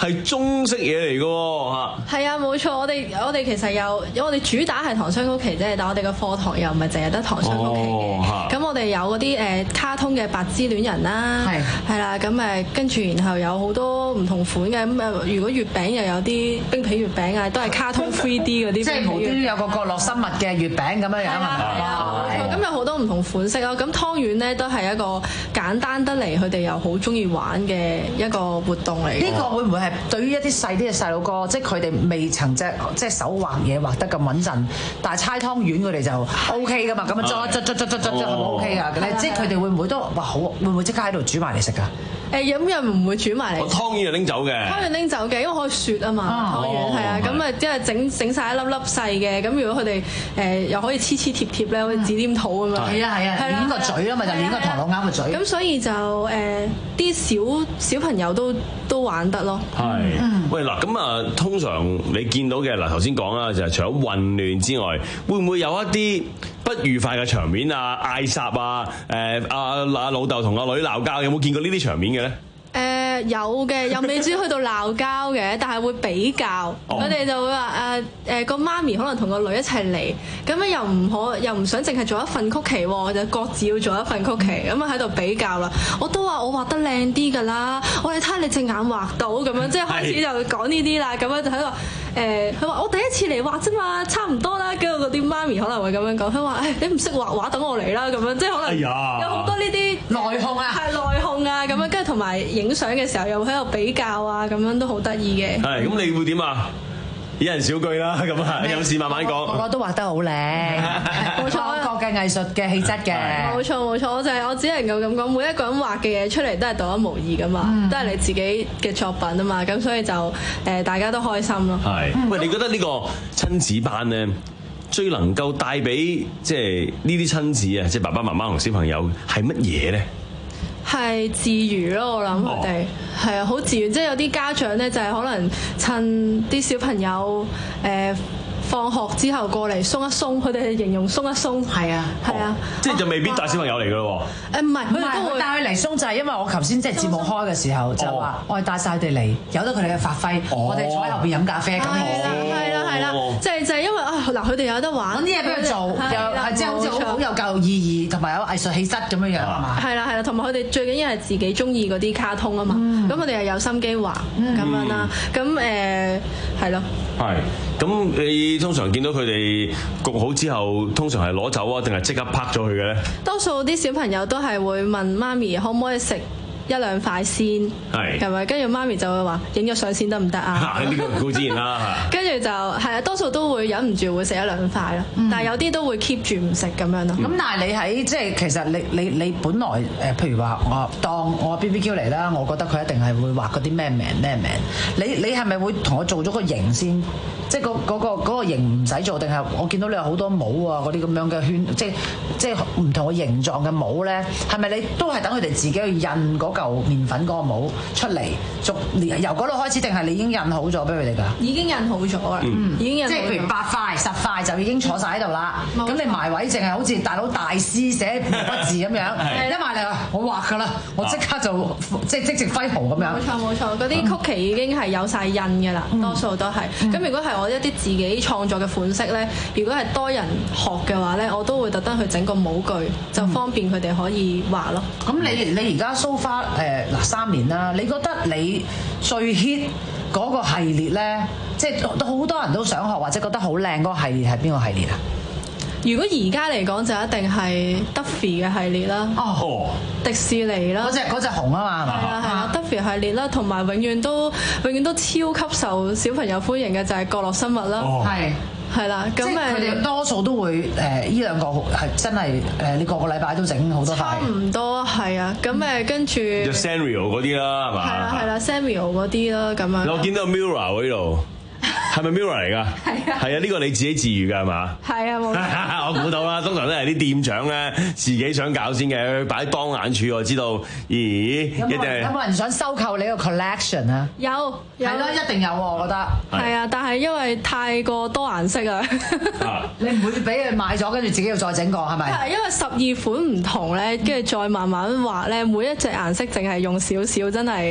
係中式嘢嚟嘅喎嚇。 係啊，冇錯，我哋我哋其實有，我哋主打係糖霜曲奇啫，但我哋嘅課堂又唔係淨係得糖霜曲奇嘅。咁、哦、我哋有嗰啲誒卡通嘅白芝戀人啦，係係啦，咁誒跟住然後有好多唔同款嘅咁誒，如果月餅又有啲冰皮月餅啊，都係卡通 three D 嗰啲，即係無端端有個角落生物嘅月餅咁樣樣係咪？ 咁有好多唔同款式咯。咁湯圓咧都係一個簡單得嚟，佢哋又好中意玩嘅一個活動嚟。 呢個會唔會係對於一啲細啲嘅細路哥，即係佢哋未曾即係即係手畫嘢畫得咁穩陣，但係猜湯圓佢哋就 O K 噶嘛？咁啊捽捽捽捽捽捽係咪 O K 㗎？即係佢哋會唔會都哇好？會唔會即刻喺度煮埋嚟食㗎？ 誒咁又唔會煮埋嚟。 湯圓就拎走嘅。湯圓拎走嘅，因為可以雪啊嘛。湯圓係啊，咁啊即係整整曬一粒粒細嘅。咁如果佢哋誒又可以黐黐貼貼咧，好似紙黏土咁樣。 係啊係啊，攣個嘴啊嘛，就攣個唐老鴨個嘴。 咁所以就誒啲小小朋友都都玩得咯。 係。喂嗱，咁啊通常你見到嘅嗱頭先講啦，就係除咗混亂之外，會唔會有一啲不愉快嘅場面啊、嗌霎啊、誒阿阿老豆同阿女鬧交，有冇見過呢啲場面嘅咧？ 誒、呃、有嘅，又未至於去到鬧交嘅，但係會比較，佢哋、哦、就會話誒誒個媽咪可能同個女一齊嚟，咁樣又唔可又唔想淨係做一份曲奇喎，就各自要做一份曲奇，咁啊喺度比較啦。我都話我畫得靚啲㗎啦，我哋睇下你隻眼畫到咁樣，即係開始就講呢啲啦，咁樣就喺度誒，佢話我第一次嚟畫啫嘛，差唔多啦。跟住嗰啲媽咪可能會咁樣講，佢話誒你唔識畫畫，等我嚟啦咁樣，即係可能有好多呢啲內控啊， 係內控啊咁樣，跟住同埋影相嘅時候又喺度比較啊，咁樣都好得意嘅。 係，咁你會點啊？一人少句啦，咁啊，有事慢慢講。 個個都畫得好靚，冇錯，各嘅藝術嘅氣質嘅。 冇錯冇錯，我就係我只能夠咁講，每一個人畫嘅嘢出嚟都係獨一無二噶嘛，嗯、都係你自己嘅作品啊嘛，咁所以就誒大家都開心咯。 係，喂，你覺得呢個親子班咧，最能夠帶俾即係呢啲親子啊，即係爸爸媽媽同小朋友係乜嘢咧？ 係自娛咯，我諗佢哋係啊，好自娛，即係有啲家長咧就係可能趁啲小朋友誒、呃、放學之後過嚟鬆一鬆，佢哋係形容鬆一鬆，係啊係啊， 即係就未必帶小朋友嚟㗎咯喎。 誒唔係，佢哋都會帶佢嚟鬆，就係因為我頭先即係節目開嘅時候就話，我係帶晒佢哋嚟，由得佢哋嘅發揮，我哋坐喺後邊飲咖啡咁。 係啦係啦，就係就係因為啊嗱，佢哋有得玩， 揾啲嘢俾佢做，又即係好似好好有教育意義，同埋有藝術氣質咁樣樣係嘛？ 係啦係啦，同埋佢哋最緊要係自己中意嗰啲卡通啊嘛，咁佢哋係有心機畫咁樣啦，咁誒係咯。 係，咁你通常見到佢哋焗好之後，通常係攞走啊，定係即刻拍咗佢嘅咧？ 多數啲小朋友都係會問媽咪可唔可以食一兩塊先，係，係咪？跟住媽咪就會話影咗相先得唔得啊？ 呢個唔高自然啦， 跟住就係啊，多數都會忍唔住會食一兩塊咯，嗯、但係有啲都會 keep 住唔食咁樣咯。咁、 嗯、但係你喺即係其實你你你本來誒，譬如話我當我 B B Q 嚟啦，我覺得佢一定係會畫嗰啲咩名咩名。你你係咪會同我做咗個型先？即係嗰嗰個嗰個型唔使做，定係我見到你有好多帽啊嗰啲咁樣嘅圈，即係即係唔同嘅形狀嘅帽咧，係咪你都係等佢哋自己去印嗰嚿麵粉嗰個帽出嚟，逐由嗰度開始，定係你已經印好咗俾佢哋㗎？ 已經印好咗啦，嗯、已經印好。即係譬如八塊、十塊就已經坐晒喺度啦。咁你埋位淨係好似大佬大師寫毛筆字咁樣，一埋嚟話我畫㗎啦，我即刻就即係即席揮毫咁樣。 冇錯冇錯，嗰啲曲奇已經係有晒印㗎啦，嗯、多數都係。咁、嗯、如果係我一啲自己創作嘅款式咧，如果係多人學嘅話咧，我都會特登去整個模具，就方便佢哋可以畫咯。 咁、嗯、你你而家 so far 誒嗱三年啦，你覺得你最 hit 嗰個系列咧，即係好多人都想學或者覺得好靚嗰個系列係邊個系列啊？ 如果而家嚟講就一定係 Duffy 嘅系列啦，哦，迪士尼啦， 嗰隻嗰隻熊啊嘛， 係啊係啊 Duffy 系列啦，同埋永遠都永遠都超級受小朋友歡迎嘅就係角落生物啦，係係啦，咁誒佢哋多數都會誒依兩個係真係誒你個個禮拜都整好多塊， 差唔多係啊，咁誒跟住就 Sanrio 嗰啲啦係嘛， 係啦係啦 Sanrio 嗰啲啦咁樣， 我見到 Mirror 喎呢度。係咪 Mirror 嚟㗎？係啊，係啊，呢個你自己自娛㗎係嘛？ 係啊，冇錯。 我估到啦，通常都係啲店長咧自己想搞先嘅，擺喺當眼處我知道。咦？ 有冇有冇人想收購你個 collection 啊？ 有，係咯， 一定有喎，我覺得。 係啊，但係因為太過多顏色啊， 你唔會俾佢買咗，跟住自己要再整過係咪？ 係因為十二款唔同咧，跟住再慢慢畫咧，每一隻顏色淨係用少少，真係。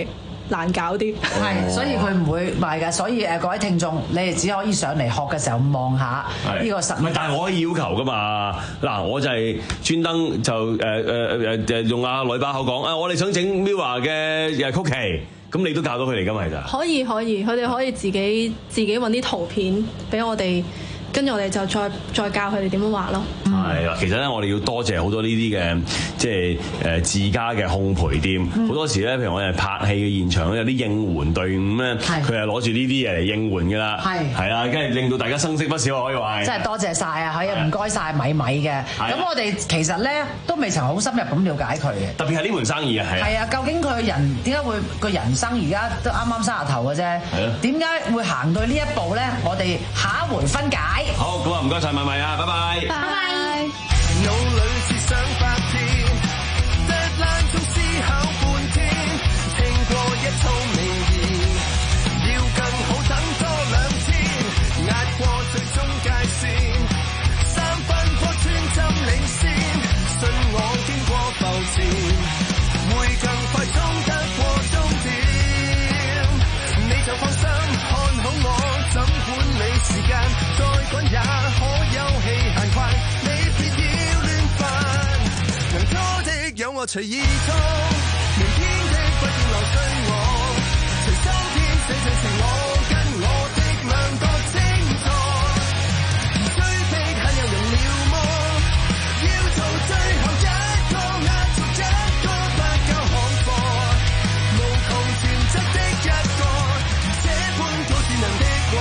難搞啲。 係，所以佢唔會賣㗎。所以誒，各位聽眾，你哋只可以上嚟學嘅時候望下呢個實物。 唔係，但係我可以要求噶嘛。嗱，我就係專登就誒誒誒誒用阿女把口講啊，我哋想整 Mirror 嘅誒曲奇，咁你都教到佢哋㗎嘛？其實可以可以，佢哋可以自己自己揾啲圖片俾我哋。跟住我哋就再再教佢哋點樣畫咯。 係啦，其實咧我哋要多謝好多呢啲嘅即係誒自家嘅烘焙店。好、嗯、多時咧，譬如我哋拍戲嘅現場有啲應援隊伍咧，佢係攞住呢啲嘢嚟應援㗎啦。係係啦，跟住令到大家生色不少，可以話係。 真係多謝晒啊！可以唔該晒米米嘅。咁我哋其實咧都未曾好深入咁了解佢嘅。 特別係呢門生意啊，係。 係啊，究竟佢人點解會個人生而家都啱啱三十頭嘅啫？係啊。點解會行到呢一步咧？我哋下一回分解。 好，咁啊唔該晒米米啊，拜拜。 拜拜。 腦裏設想發天 ，deadline 中思考半天，聽過一套名言，要更好等多兩天，壓過最終界線，三分波專針領先，信我經過浮潛，會更快衝得過終點，你就放心看好我，怎管理時間，再趕也可休憩閒快。有我隨意衝，明天的不要來追我，隨心編寫進情我，跟我的兩個星座，追逼很有用了麼？要做最後一個，壓軸一個，不夠行貨，無窮潛質的一個，這般高智能的我，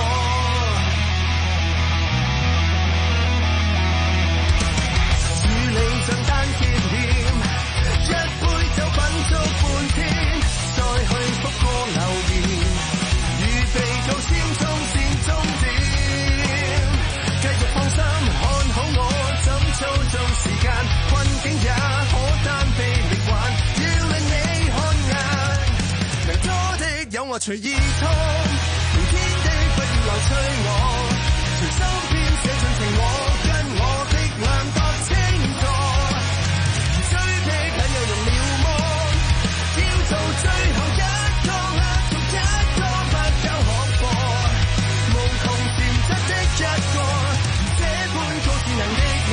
處理賬單結欠。一杯酒品足半天，再去覆過留言，預備到簽終線終點，繼續放心看好我，怎操縱時間，困境也可單臂力挽，要令你看眼，能拖的有我隨意衝，明天的不要來催我，隨心編寫進情我，跟我的兩個星座。做最後一個，壓軸一個，不夠行貨，無窮潛質的一個，這般高智能的我。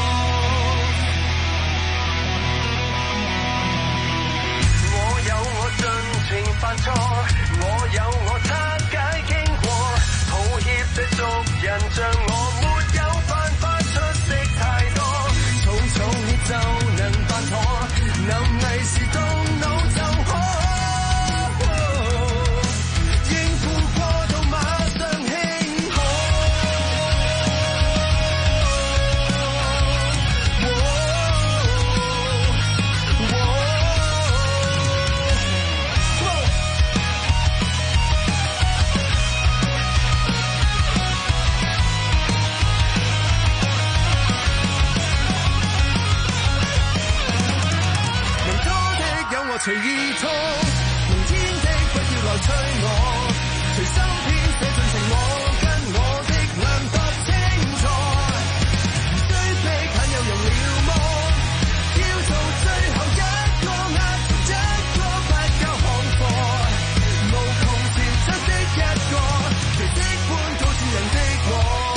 我有我盡情犯錯，我有我拆解經過，抱歉這俗人像我沒有辦法出色太多，草草你就能辦妥，臨危時動腦。隨意衝，明天的不要來催我，隨心編寫進情我，跟我的兩個星座，追逼很有用了麼？要做最後一個，壓軸一個，不夠行貨，無窮潛質的一個，奇蹟般高智能的我。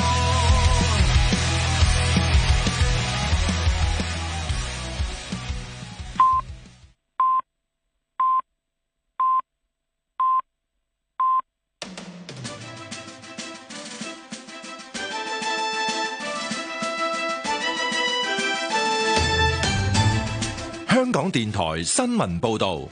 香港電台新聞報道，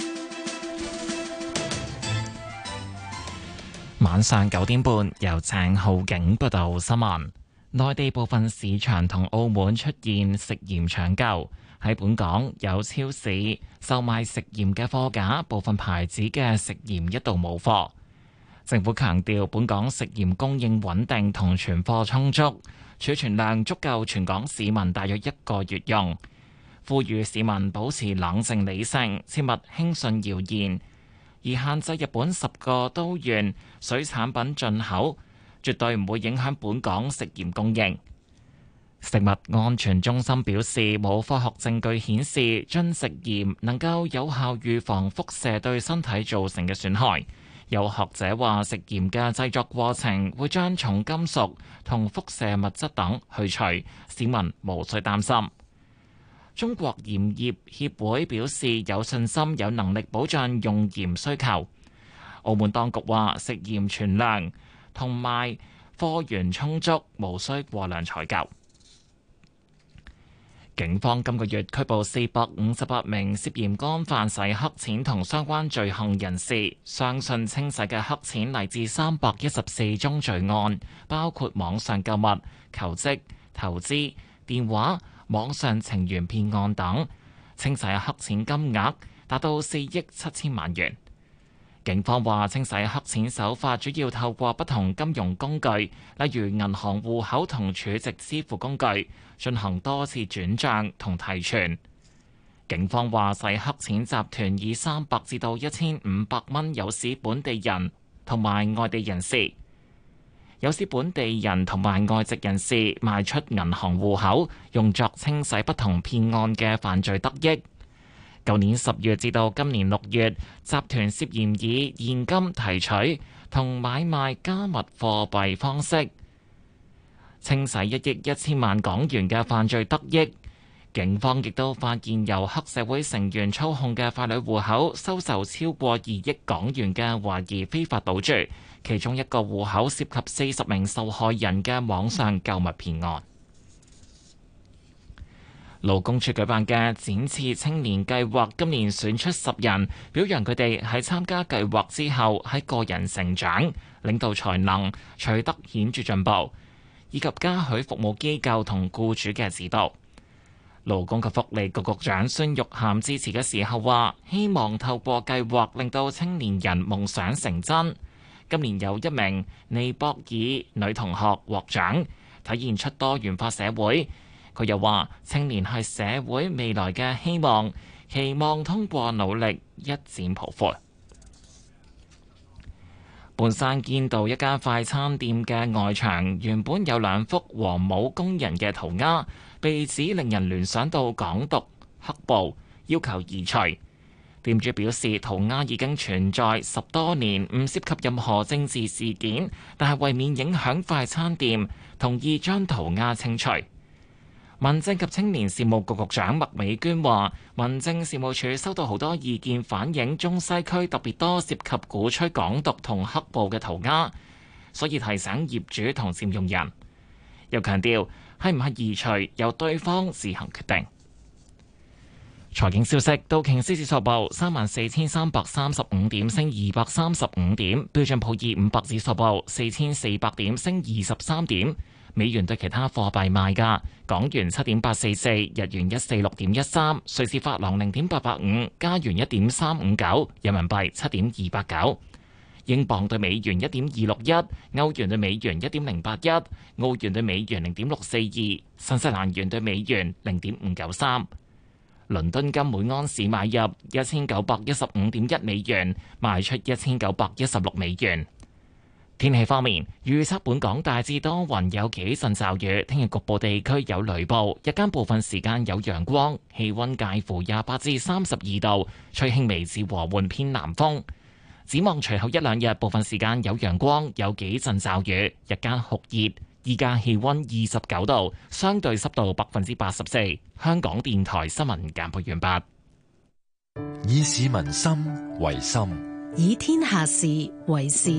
晚上九點半由鄭浩景報道新聞。內地部分市場同澳門出現食鹽搶購，喺本港有超市售賣食鹽嘅貨架，部分牌子嘅食鹽一度冇貨。政府強調，本港食鹽供應穩定同存貨充足，儲存量足夠全港市民大約一個月用。呼籲市民保持冷靜理性，切勿輕信謠言，而限制日本十個都縣水產品進口，絕對唔會影響本港食鹽供應。 食物安全中心表示，冇科學證據顯示進食鹽能夠有效預防輻射對身體造成嘅損害。有學者話，食鹽嘅製作過程會將重金屬同輻射物質等去除，市民無需擔心。中國鹽業協會表示有信心有能力保障用鹽需求。澳門當局話，食鹽存量同埋貨源充足，無需過量採購。警方今個月拘捕四百五十八名涉嫌干犯洗黑錢同相關罪行人士，相信清洗嘅黑錢嚟自三百一十四宗罪案，包括網上購物、求職、投資、電話、網上情緣騙案等，清洗黑錢金額達到四億七千萬元。警方話，清洗黑錢手法主要透過不同金融工具，例如銀行戶口同儲值支付工具，進行多次轉帳同提存。警方話，洗黑錢集團以三百至到一千五百蚊誘使本地人同埋外地人士，誘使本地人同埋外籍人士賣出銀行戶口，用作清洗不同騙案嘅犯罪得益。舊年十月至到今年六月，集團涉嫌以現金提取同買賣加密貨幣方式清洗一億一千萬港元嘅犯罪得益。警方亦都發現由黑社會成員操控嘅傀儡戶口收受超過二億港元嘅懷疑非法賭注，其中一個戶口涉及四十名受害人嘅網上購物騙案。勞工處舉辦嘅展翅青年計劃今年選出十人，表揚佢哋喺參加計劃之後喺個人成長、領導才能取得顯著進步，以及嘉許服務機構同僱主嘅指導。勞工及福利局局長孫玉菡致辭嘅時候話，希望透過計劃令到青年人夢想成真。今年有一名尼泊爾女同學獲獎，體現出多元化社會。佢又話，青年係社會未來嘅希望，期望通過努力一展抱負。半山堅道一家快餐店嘅外牆原本有兩幅黃帽工人嘅塗鴉，被指令人聯想到港獨、黑暴，要求移除。店主表示，塗鴉已經存在十多年，唔涉及任何政治事件，但係為免影響快餐店，同意將塗鴉清除。民政及青年事務局局長麥美娟話，民政事務處收到好多意見，反映中西區特別多涉及鼓吹港獨同黑暴嘅塗鴉，所以提醒業主同佔用人。又強調，係唔係移除由對方自行決定。財經消息，道瓊斯指數報三萬四千三百三十五點，升二百三十五點；標準普爾五百指數報四千四百點，升二十三點。美元對其他貨幣賣價：港元七點八四四，日元一四六點一三，瑞士法郎零點八八五，加元一點三五九，人民幣七點二八九，英鎊對美元一點二六一，歐元對美元一點零八一，澳元對美元零點六四二，新西蘭元對美元零點五九三。倫敦金每安士買入一千九百一十五點一美元，賣出一千九百一十六美元。天氣方面，預測本港大致多雲，有幾陣驟雨。聽日局部地區有雷暴，日間部分時間有陽光，氣溫介乎廿八至三十二度，吹輕微至和緩偏南風。展望隨後一兩日，部分時間有陽光，有幾陣驟雨，日間酷熱。依家氣溫二十九度，相對濕度百分之八十四。香港電台新聞簡報完畢。 以市民心為心， 以天下事為事。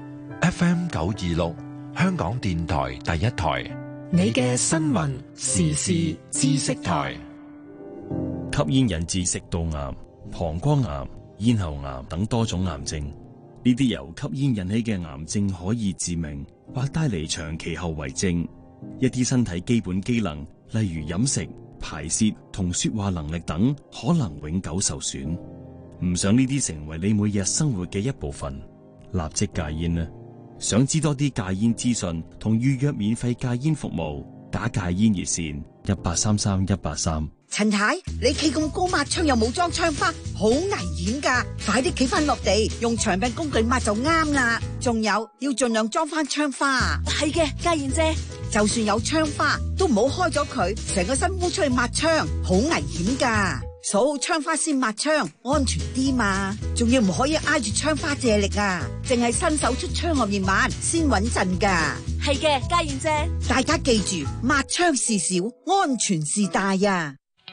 F M 九二六，香港電台第一台， 你嘅新聞時事知識台。 吸煙引致食道癌、膀胱癌、咽喉癌等多種癌症。呢啲由吸煙引起嘅癌症可以致命，或帶嚟長期後遺症。一啲身體基本機能，例如飲食、排泄同說話能力等，可能永久受損。唔想呢啲成為你每日生活嘅一部分，立即戒煙啦！想知多啲戒煙資訊同預約免費戒煙服務，打戒煙熱線一八三三一八三。 陳太，你企咁高抹窗又冇裝窗花，好危險噶！快啲企翻落地，用長柄工具抹就啱啦。仲有要盡量裝翻窗花。 係嘅，嘉燕姐。 就算有窗花，都唔好開咗佢，成個身烏出去抹窗，好危險㗎。數窗花先抹窗，安全啲嘛。仲要唔可以挨住窗花借力啊，淨係伸手出窗外面抹先穩陣㗎。 係嘅，家燕姐。 大家記住，抹窗事小，安全事大啊！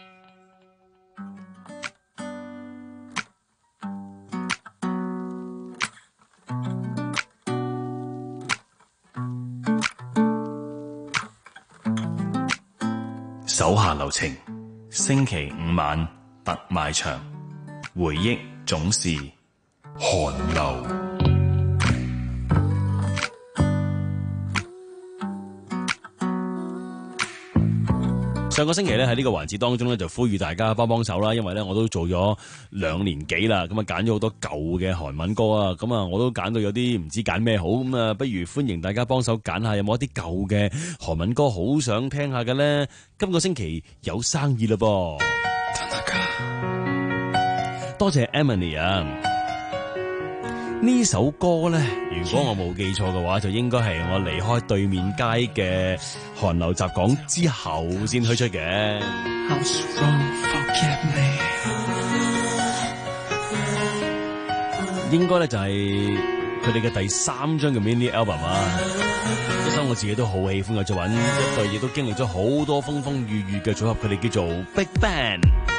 手下留情，星期五晚特賣場，回憶總是寒流。上個星期咧喺呢個環節當中咧就呼籲大家幫幫手啦，因為咧我都做咗兩年幾啦，咁啊揀咗好多舊嘅韓文歌啊，咁啊我都揀到有啲唔知揀咩好，咁啊不如歡迎大家幫手揀下有冇一啲舊嘅韓文歌好想聽下嘅咧，今個星期有生意嘞噃，多謝 Emily 啊！呢首歌咧，如果我冇記錯嘅話，就應該係我離開對面街嘅韓流雜講之後先推出嘅。應該咧就係佢哋嘅第三張嘅 mini album 啊，一首我自己都好喜歡嘅作品，一對亦都經歷咗好多風風雨雨嘅組合，佢哋叫做 Big Bang。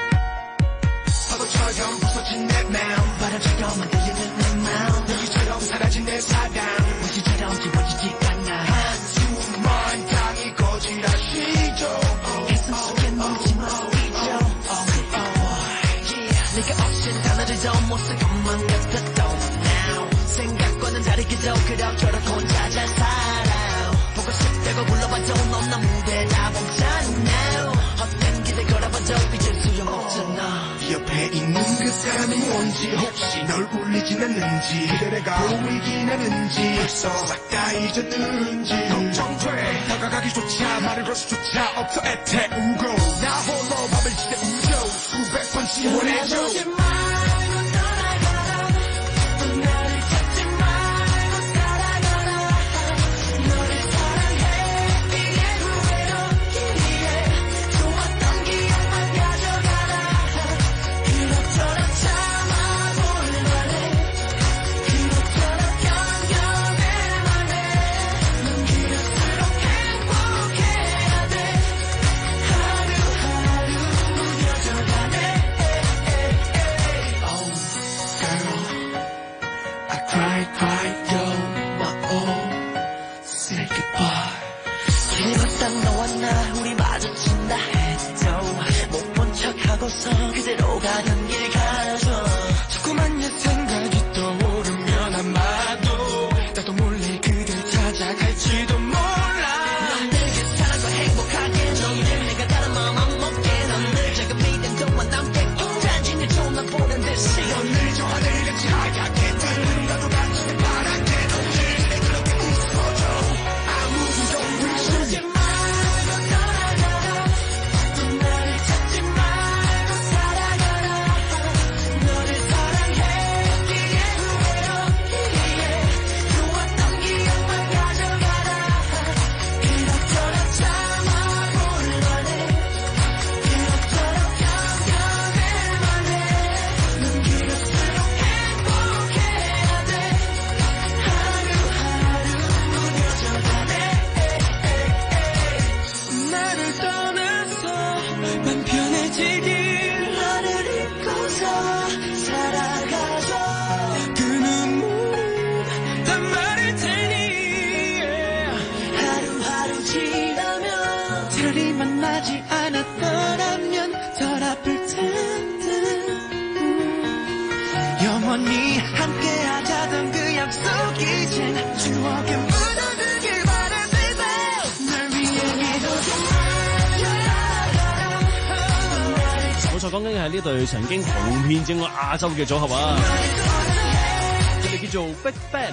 講緊係呢隊曾經紅遍整個亞洲嘅組合啊，佢哋叫做 Big Bang，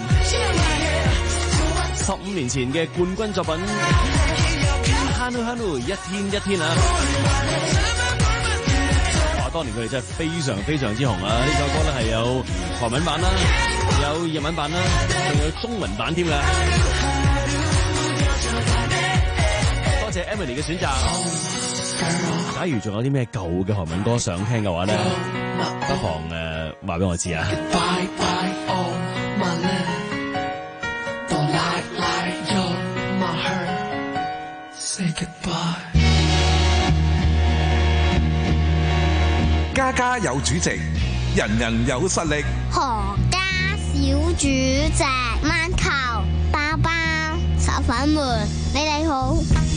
十五年前嘅冠軍作品《Hanu Hanu》一天一天啊，哇！當年佢哋真係非常非常之紅啊！呢首歌咧係有韓文版啦，有日文版啦，仲有中文版添㗎。 謝 Emily 嘅選擇。假如仲有啲咩舊嘅韓文歌想聽嘅話咧，不妨誒話俾我知啊。 家家有主席，人人有實力。 何家小主席，饅頭包包炒粉們，你哋好。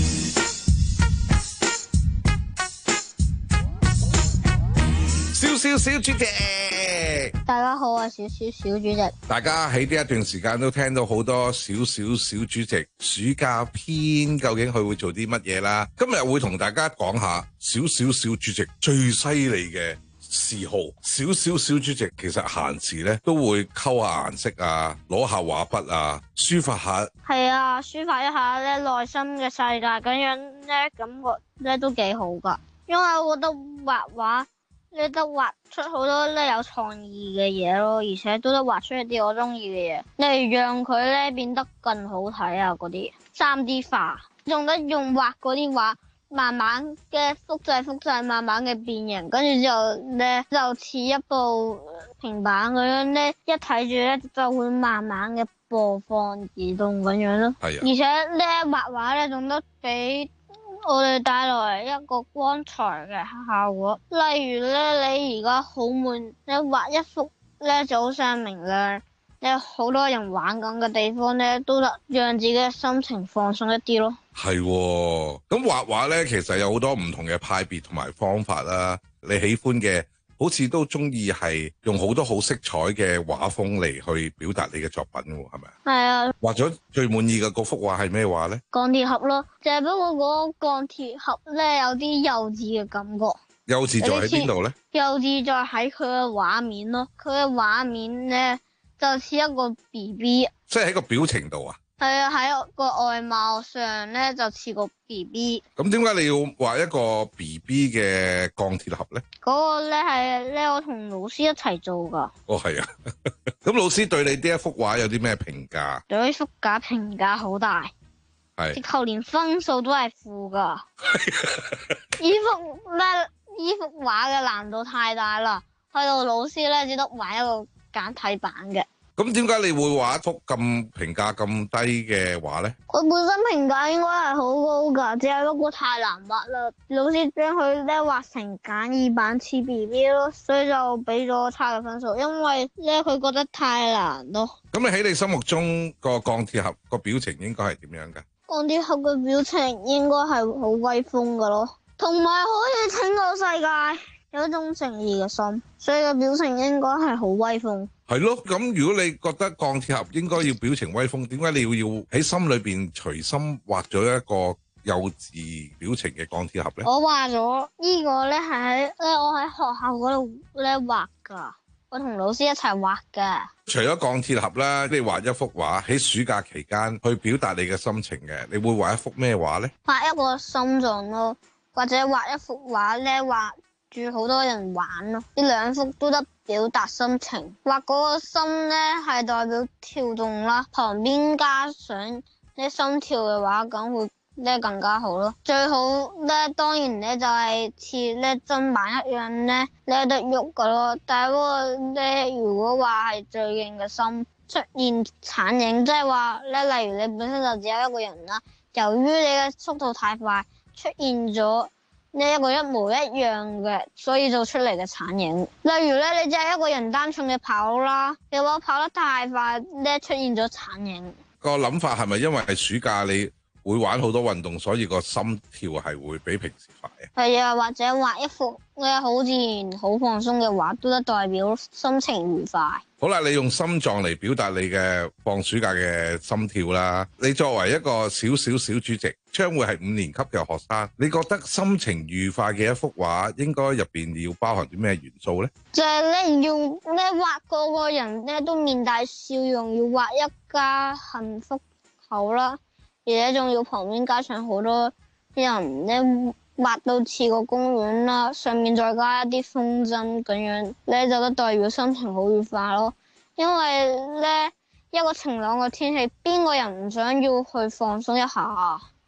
少少小主席， 大家好啊，少少小主席。 大家喺呢一段時間都聽到好多少少小主席暑假篇，究竟佢會做啲乜嘢啦？今日會同大家講下少少小主席最犀利嘅嗜好。少少小主席其實閒時咧都會溝下顏色啊，攞下畫筆啊，抒發下。 係啊，抒發一下咧內心嘅世界，咁樣咧感覺咧都幾好噶。因為我覺得畫畫。你得畫出好多咧有創意嘅嘢咯，而且都得畫出一啲我中意嘅嘢，例如讓佢咧變得更好睇啊！嗰啲三 D 化，仲得用畫嗰啲畫慢慢嘅複製複製，慢慢嘅變形，跟住之後咧就似一部平板咁樣咧，一睇住咧就會慢慢嘅播放自動咁樣咯。係啊，而且咧畫畫咧仲得俾我哋帶來一個光彩嘅效果，例如咧，你而家好悶，你畫一幅咧早上明亮，有好多人玩緊嘅地方咧，都得讓自己嘅心情放鬆一啲咯。 係喎，咁畫畫咧，其實有好多唔同嘅派別同埋方法啦。你喜歡嘅，好似都中意係用好多好色彩嘅畫風嚟去表達你嘅作品喎，係咪？係啊。畫咗最滿意嘅嗰幅畫係咩畫咧？鋼鐵俠咯，就係不過嗰個鋼鐵俠咧有啲幼稚嘅感覺。幼稚在喺邊度咧？幼稚在喺佢嘅畫面咯，佢嘅畫面咧就似一個 B B。即係喺個表情度啊？係啊，喺個外貌上咧就似個 B B。咁點解你要畫一個 B B 嘅鋼鐵俠咧？嗰個咧係咧我同老師一齊做噶。哦，係啊。咁老師對你呢一幅畫有啲咩評價？對呢幅畫評價好大，係直頭連分數都係負噶。呢幅咩？呢幅畫嘅難度太大啦，去到老師咧只得畫一個簡體版嘅。咁點解你會畫一幅咁評價咁低嘅畫咧？佢本身評價應該係好高噶，只係不過太難畫啦。老師將佢咧畫成簡易版似 B B 咯，所以就俾咗差嘅分數。因為咧佢覺得太難咯。咁你喺你心目中個鋼鐵俠個表情應該係點樣噶？鋼鐵俠嘅表情應該係好威風噶咯，同埋可以拯救世界，有一種誠意嘅心，所以個表情應該係好威風。係咯，咁如果你覺得鋼鐵俠應該要表情威風，點解你要要喺心裏邊隨心畫咗一個幼稚表情嘅鋼鐵俠咧？我畫咗呢個咧係喺咧我喺學校嗰度咧畫噶，我同老師一齊畫嘅。除咗鋼鐵俠啦，你畫一幅畫喺暑假期間去表達你嘅心情嘅，你會畫一幅咩畫咧？畫一個心臟咯，或者畫一幅畫咧畫住好多人玩咯，呢兩幅都得表達心情。畫嗰個心咧係代表跳動啦，旁邊加上呢心跳嘅話，咁會咧更加好咯。最好咧當然咧就係似咧砧板一樣咧，你有得喐噶咯。但係嗰個咧如果話係最勁嘅心出現殘影，即係話咧，例如你本身就只有一個人啦，由於你嘅速度太快，出現咗呢一個一模一樣嘅，所以做出嚟嘅殘影。例如咧，你只係一個人單純嘅跑啦，你話跑得太快咧，出現咗殘影。個諗法係咪因為係暑假你會玩好多運動，所以個心跳係會比平時快啊？係啊，或者畫一幅咧好自然、好放鬆嘅畫，都得代表心情愉快。好啦，你用心臟嚟表達你嘅放暑假嘅心跳啦。你作為一個小小小主席，將會係五年級嘅學生，你覺得心情愉快嘅一幅畫應該入邊要包含啲咩元素呢？就係咧要咧畫個個人咧都面帶笑容，要畫一家幸福口啦，而且仲要旁邊加上好多人咧畫到似個公園啦，上面再加一啲風箏咁樣咧，就得代表心情好愉快咯。因為咧一個晴朗嘅天氣，邊個人唔想要去放鬆一下啊？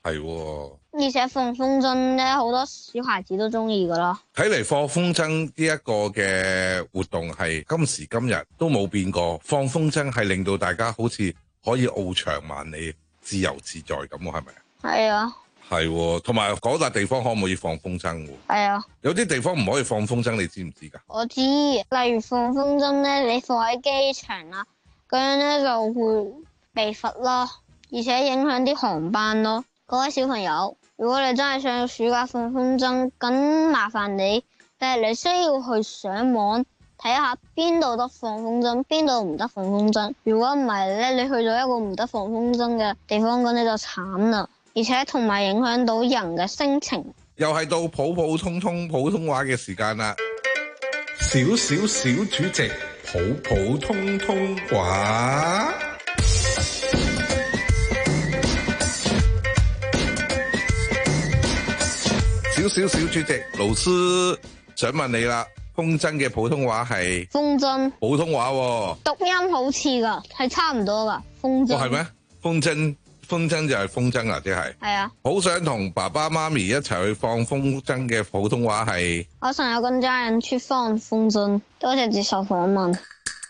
係喎。 而且放風箏咧，好多小孩子都中意噶咯。 睇嚟放風箏呢一個嘅活動係今時今日都冇變過。放風箏係令到大家好似可以翱翔萬里、自由自在咁喎，係咪？ 係啊。 係喎，同埋嗰笪地方可唔可以放風箏喎？ 係啊。有啲地方唔可以放風箏，你知唔知㗎？ 我知，例如放風箏咧，你放喺機場啦，咁樣咧就會被罰咯，而且影響啲航班咯。各位小朋友，如果你真係想暑假放風箏，咁麻煩你，但係你需要去上網睇下邊度得放風箏，邊度唔得放風箏。如果唔係咧，你去到一個唔得放風箏嘅地方，咁你就慘啦，而且同埋影響到人嘅心情。 又係到普普通通普通話嘅時間啦。 小小小主席，普普通通話。 小小小主席，老師想問你啦，風箏嘅普通話係風箏， 普通話喎， 讀音好似噶，係差唔多噶。風箏， 哦係咩？風箏，風箏就係風箏啦，即係。 係啊。 好想同爸爸媽咪一齊去放風箏嘅普通話係。 我想要跟家人去放風箏。多謝接受訪問。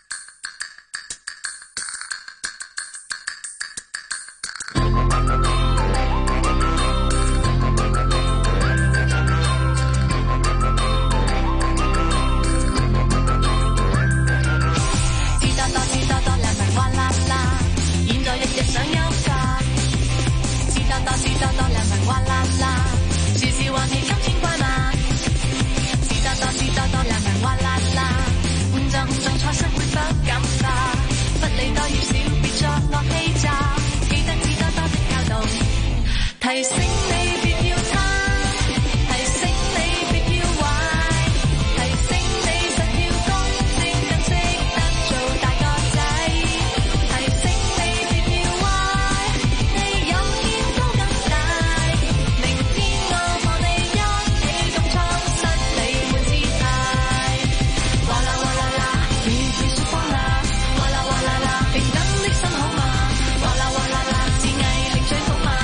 提醒你別要貪，提醒你別要壞，提醒你實要公正更識得做大個仔，提醒你別要歪，你有天都更大，明天我望你一起共創新美滿姿態，嘩啦嘩啦啦，別別說謊啦，嘩啦嘩啦啦，平等的心好嘛，嘩啦嘩啦啦，自毅力最好嘛。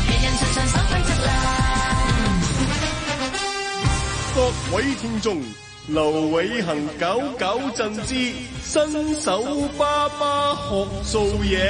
各位聽眾，劉偉恒九九贈之新手爸爸學做嘢。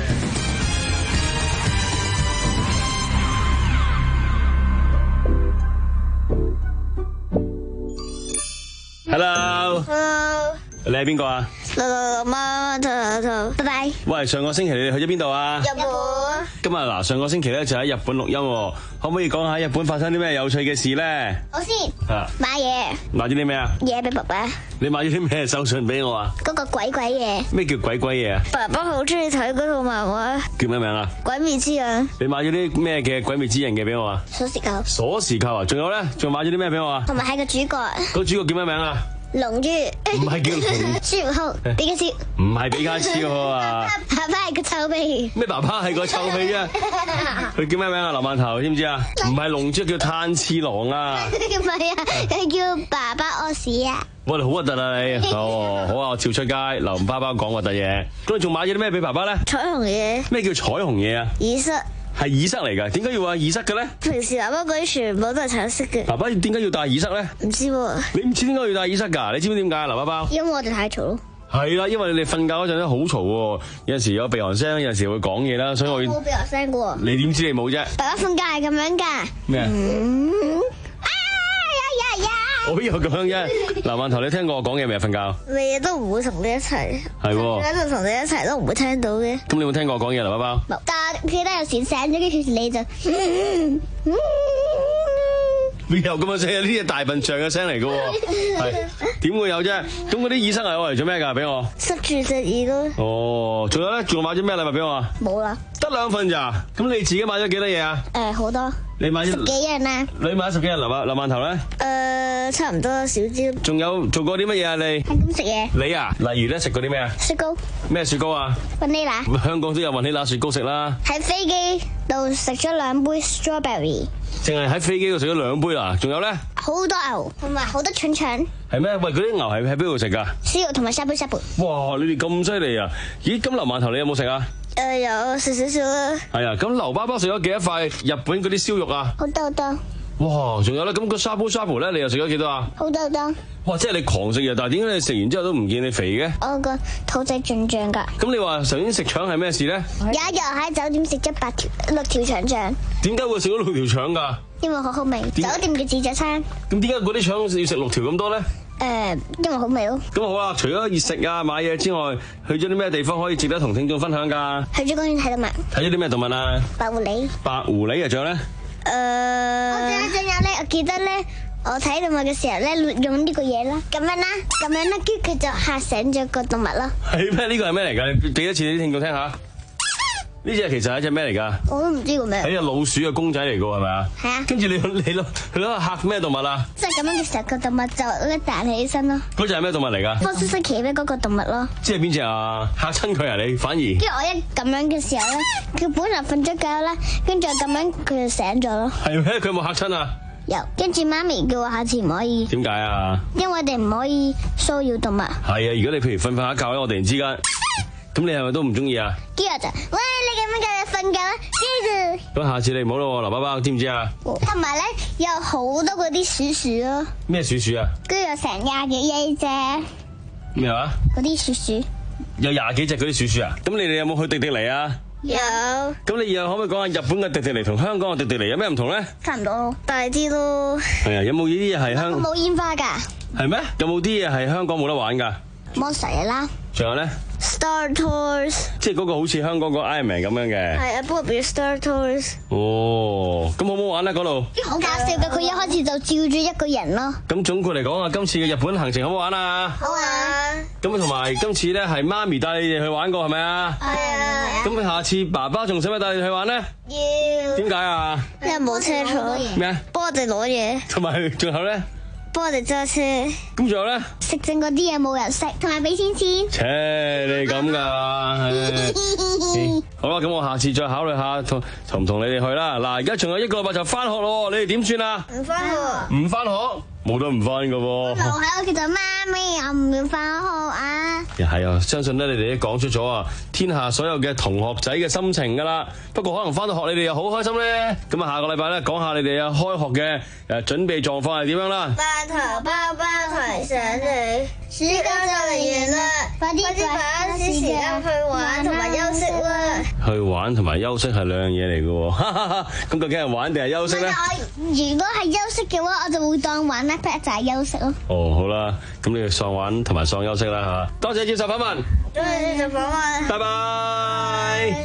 Hello。Hello。你係邊個啊？ 媽媽頭頭頭，拜拜。 喂，上個星期你哋去咗邊度啊？ 日本。 今日嗱，上個星期咧就喺日本錄音喎，可唔可以講下日本發生啲咩有趣嘅事咧？ 我先。 啊。 買嘢。 買咗啲咩啊？ 嘢俾爸爸。 你買咗啲咩手信俾我啊？ 嗰個鬼鬼嘢。咩叫鬼鬼嘢啊？ 爸爸好中意睇嗰套漫畫。 叫咩名啊？ 鬼滅之刃。 你買咗啲咩嘅鬼滅之刃嘅俾我啊？ 鎖匙扣。 鎖匙扣啊？仲有咧？仲買咗啲咩俾我啊？ 同埋係個主角。 個主角叫咩名啊？ 龍珠。 唔係叫龍。 孫悟空。比卡超。 唔係比卡超啊！ 爸爸係個臭屁。 咩爸爸係個臭屁啊？佢叫咩名啊？劉饅頭知唔知啊？唔係龍珠，叫炭治郎啊！ 唔係啊，佢叫爸爸屙屎啊！ 喂，你好核突啊你！哦，好啊，我照出街，留唔包包講核突嘢。咁你仲買咗啲咩俾爸爸咧？ 彩虹嘢。咩叫彩虹嘢啊？ 耳塞。 係耳塞嚟㗎，點解要話耳塞嘅咧？ 平時爸爸嗰啲全部都係橙色嘅。 爸爸點解要戴耳塞咧？ 唔知喎。你唔知點解要戴耳塞㗎？你知唔知點解啊？劉包包。 因為我哋太嘈咯。 係啦，因為你哋瞓覺嗰陣咧好嘈喎，有陣時有鼻鼾聲，有陣時會講嘢啦，所以我要。 冇鼻鼾聲嘅喎。 你點知你冇啫？ 爸爸瞓覺係咁樣㗎。 咩啊？ 嗯啊呀呀呀！ 我邊有咁樣啫？劉饅頭，你聽過我講嘢未啊？瞓覺。 你都唔會同你一齊。 係喎。 喺度同你一齊都唔會聽到嘅。 咁你有冇聽過我講嘢，劉包包？ 冇。但係記得有時醒咗，跟住你就。嗯嗯邊有咁嘅聲？呢啲係大笨象嘅聲嚟嘅喎，係點會有啫？咁嗰啲耳塞係我嚟做咩㗎？俾我塞住隻耳咯。 哦，仲有咧，仲買咗咩禮物俾我啊？ 冇啦， 得兩份咋？咁你自己買咗幾多嘢啊？ 誒，好多。 你買咗十幾樣啊？ 你買咗十幾樣，劉啊劉饅頭咧？ 誒，差唔多少啲。 仲有做過啲乜嘢啊？你係咁食嘢。 你啊，例如咧食過啲咩啊？ 雪糕。 咩雪糕啊？ 雲呢拿。 香港都有雲呢拿雪糕食啦。 喺飛機度食咗兩杯 strawberry。 淨係喺飛機度食咗兩杯啦，仲有咧？ 好多牛，同埋好多串腸。 係咩？喂，嗰啲牛係喺邊度食噶？ 燒肉同埋沙杯沙杯。 哇！你哋咁犀利啊！咦，咁劉饅頭你有冇食啊？ 誒有食少少啦。 係啊，咁劉爸爸食咗幾多塊日本嗰啲燒肉啊？ 好多好多。 哇，仲有咧，咁個沙煲沙煲咧，你又食咗幾多啊？ 好多好多。 哇，即係你狂食嘢，但係點解你食完之後都唔見你肥嘅？ 我個肚仔脹脹㗎。 咁你話頭先食腸係咩事咧？ 有一日喺酒店食咗八條六條腸腸。 點解會食咗六條腸㗎？ 因為好好味，酒店嘅自助餐。 咁點解嗰啲腸要食六條咁多咧？ 誒、呃，因為好味咯。 咁好啦，除咗熱食啊、買嘢之外，去咗啲咩地方可以值得同聽眾分享㗎？ 去咗公園睇動物。 睇咗啲咩動物啊？ 白狐狸。 白狐狸啊，仲有咧？ 誒、呃，我仲有仲有咧，我記得咧，我睇動物嘅時候咧，用呢個嘢啦，咁樣啦，咁樣啦，跟住佢就嚇醒咗個動物咯。 係咩？呢個係咩嚟㗎？你俾一次啲聽眾聽下。呢隻其實係一隻咩嚟㗎？ 我都唔知個咩。 係隻老鼠嘅公仔嚟㗎係咪啊？ 係啊。 跟住你你攞佢攞嚇咩動物啊？ 即係咁樣嘅時候，個動物就咧彈起身咯。 嗰隻係咩動物嚟㗎？ 波斯西奇咩嗰個動物咯。 即係邊隻啊？嚇親佢啊你反而？跟住我一咁樣嘅時候咧，佢本來瞓咗覺啦，跟住咁樣佢就醒咗咯。 係咩？佢有冇嚇親啊？ 有，跟住媽咪叫我下次唔可以。 點解啊？ 因為我哋唔可以騷擾動物。係啊，如果你譬如瞓瞓下覺咧，我突然之間，咁你係咪都唔中意啊？ 跟住就，喂，你咁樣繼續瞓覺啦，跟住。 咁下次你唔好咯，劉爸爸知唔知啊？ 同埋咧，有好多嗰啲鼠鼠咯。 咩鼠鼠啊？ 跟住有成廿幾隻。 咩話？ 嗰啲鼠鼠。 有廿幾隻嗰啲鼠鼠啊？咁你哋有冇去迪迪尼啊？ 有。 咁你以後可唔可以講下日本嘅迪迪尼同香港嘅迪迪尼有咩唔同咧？ 差唔多，大啲咯。 係啊，有冇呢啲嘢係香？ 冇煙花㗎。 係咩？有冇啲嘢係香港冇得玩㗎 ？Monster 啦。仲有咧 ？Star Tours。 即係嗰個好似香港個 Iron Man 咁樣嘅。 係啊，不過變 Star Tours。 哦，咁好唔好玩咧？嗰度？ 好搞笑嘅，佢一開始就照住一個人咯。 咁總括嚟講啊，今次嘅日本行程好唔好玩啊？ 好玩。 咁同埋今次咧係媽咪帶你哋去玩過係咪啊？係啊。咁下次爸爸仲使唔使帶你哋去玩咧？ 要。點解啊？ 因為冇車坐。咩啊？幫我哋攞嘢。 同埋仲有咧？ 幫我哋揸車。咁仲有咧？ 食剩嗰啲嘢冇人食，同埋俾錢錢。 切，你咁噶？好啦，咁我下次再考慮下同同唔同你哋去啦。嗱，而家仲有一個禮拜就翻學咯，你哋點算啊？ 唔翻學。 唔翻學？冇得唔翻噶喎。 留喺屋企就媽咪，我唔要翻學啊。 係啊，相信咧你哋都講出咗啊，天下所有嘅同學仔嘅心情噶啦。不過可能翻到學你哋又好開心咧。咁啊，下個禮拜咧講下你哋啊開學嘅誒準備狀況係點樣啦。 班頭包包抬上嚟，暑假就嚟完啦，快啲把握啲時間去玩同埋休息啦。 去玩同埋休息係兩樣嘢嚟嘅，咁究竟係玩定係休息咧？ 如果係休息嘅話，我就會當玩 iPad 就係休息咯。 哦，好啦，咁你哋喪玩同埋喪休息啦吓，多謝接受訪問， 多謝接受訪問， 拜拜。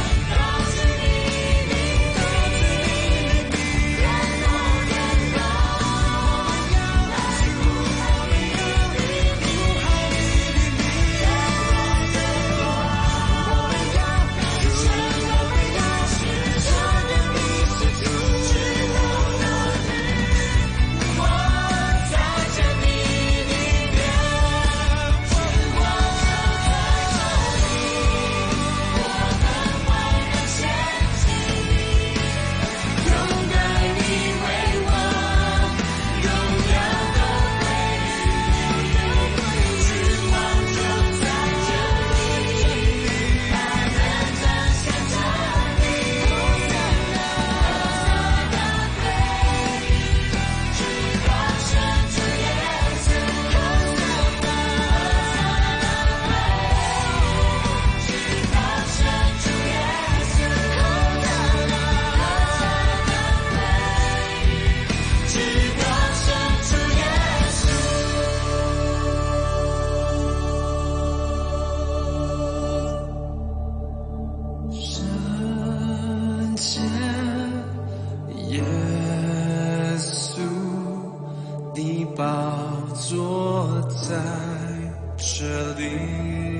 宝座在这里。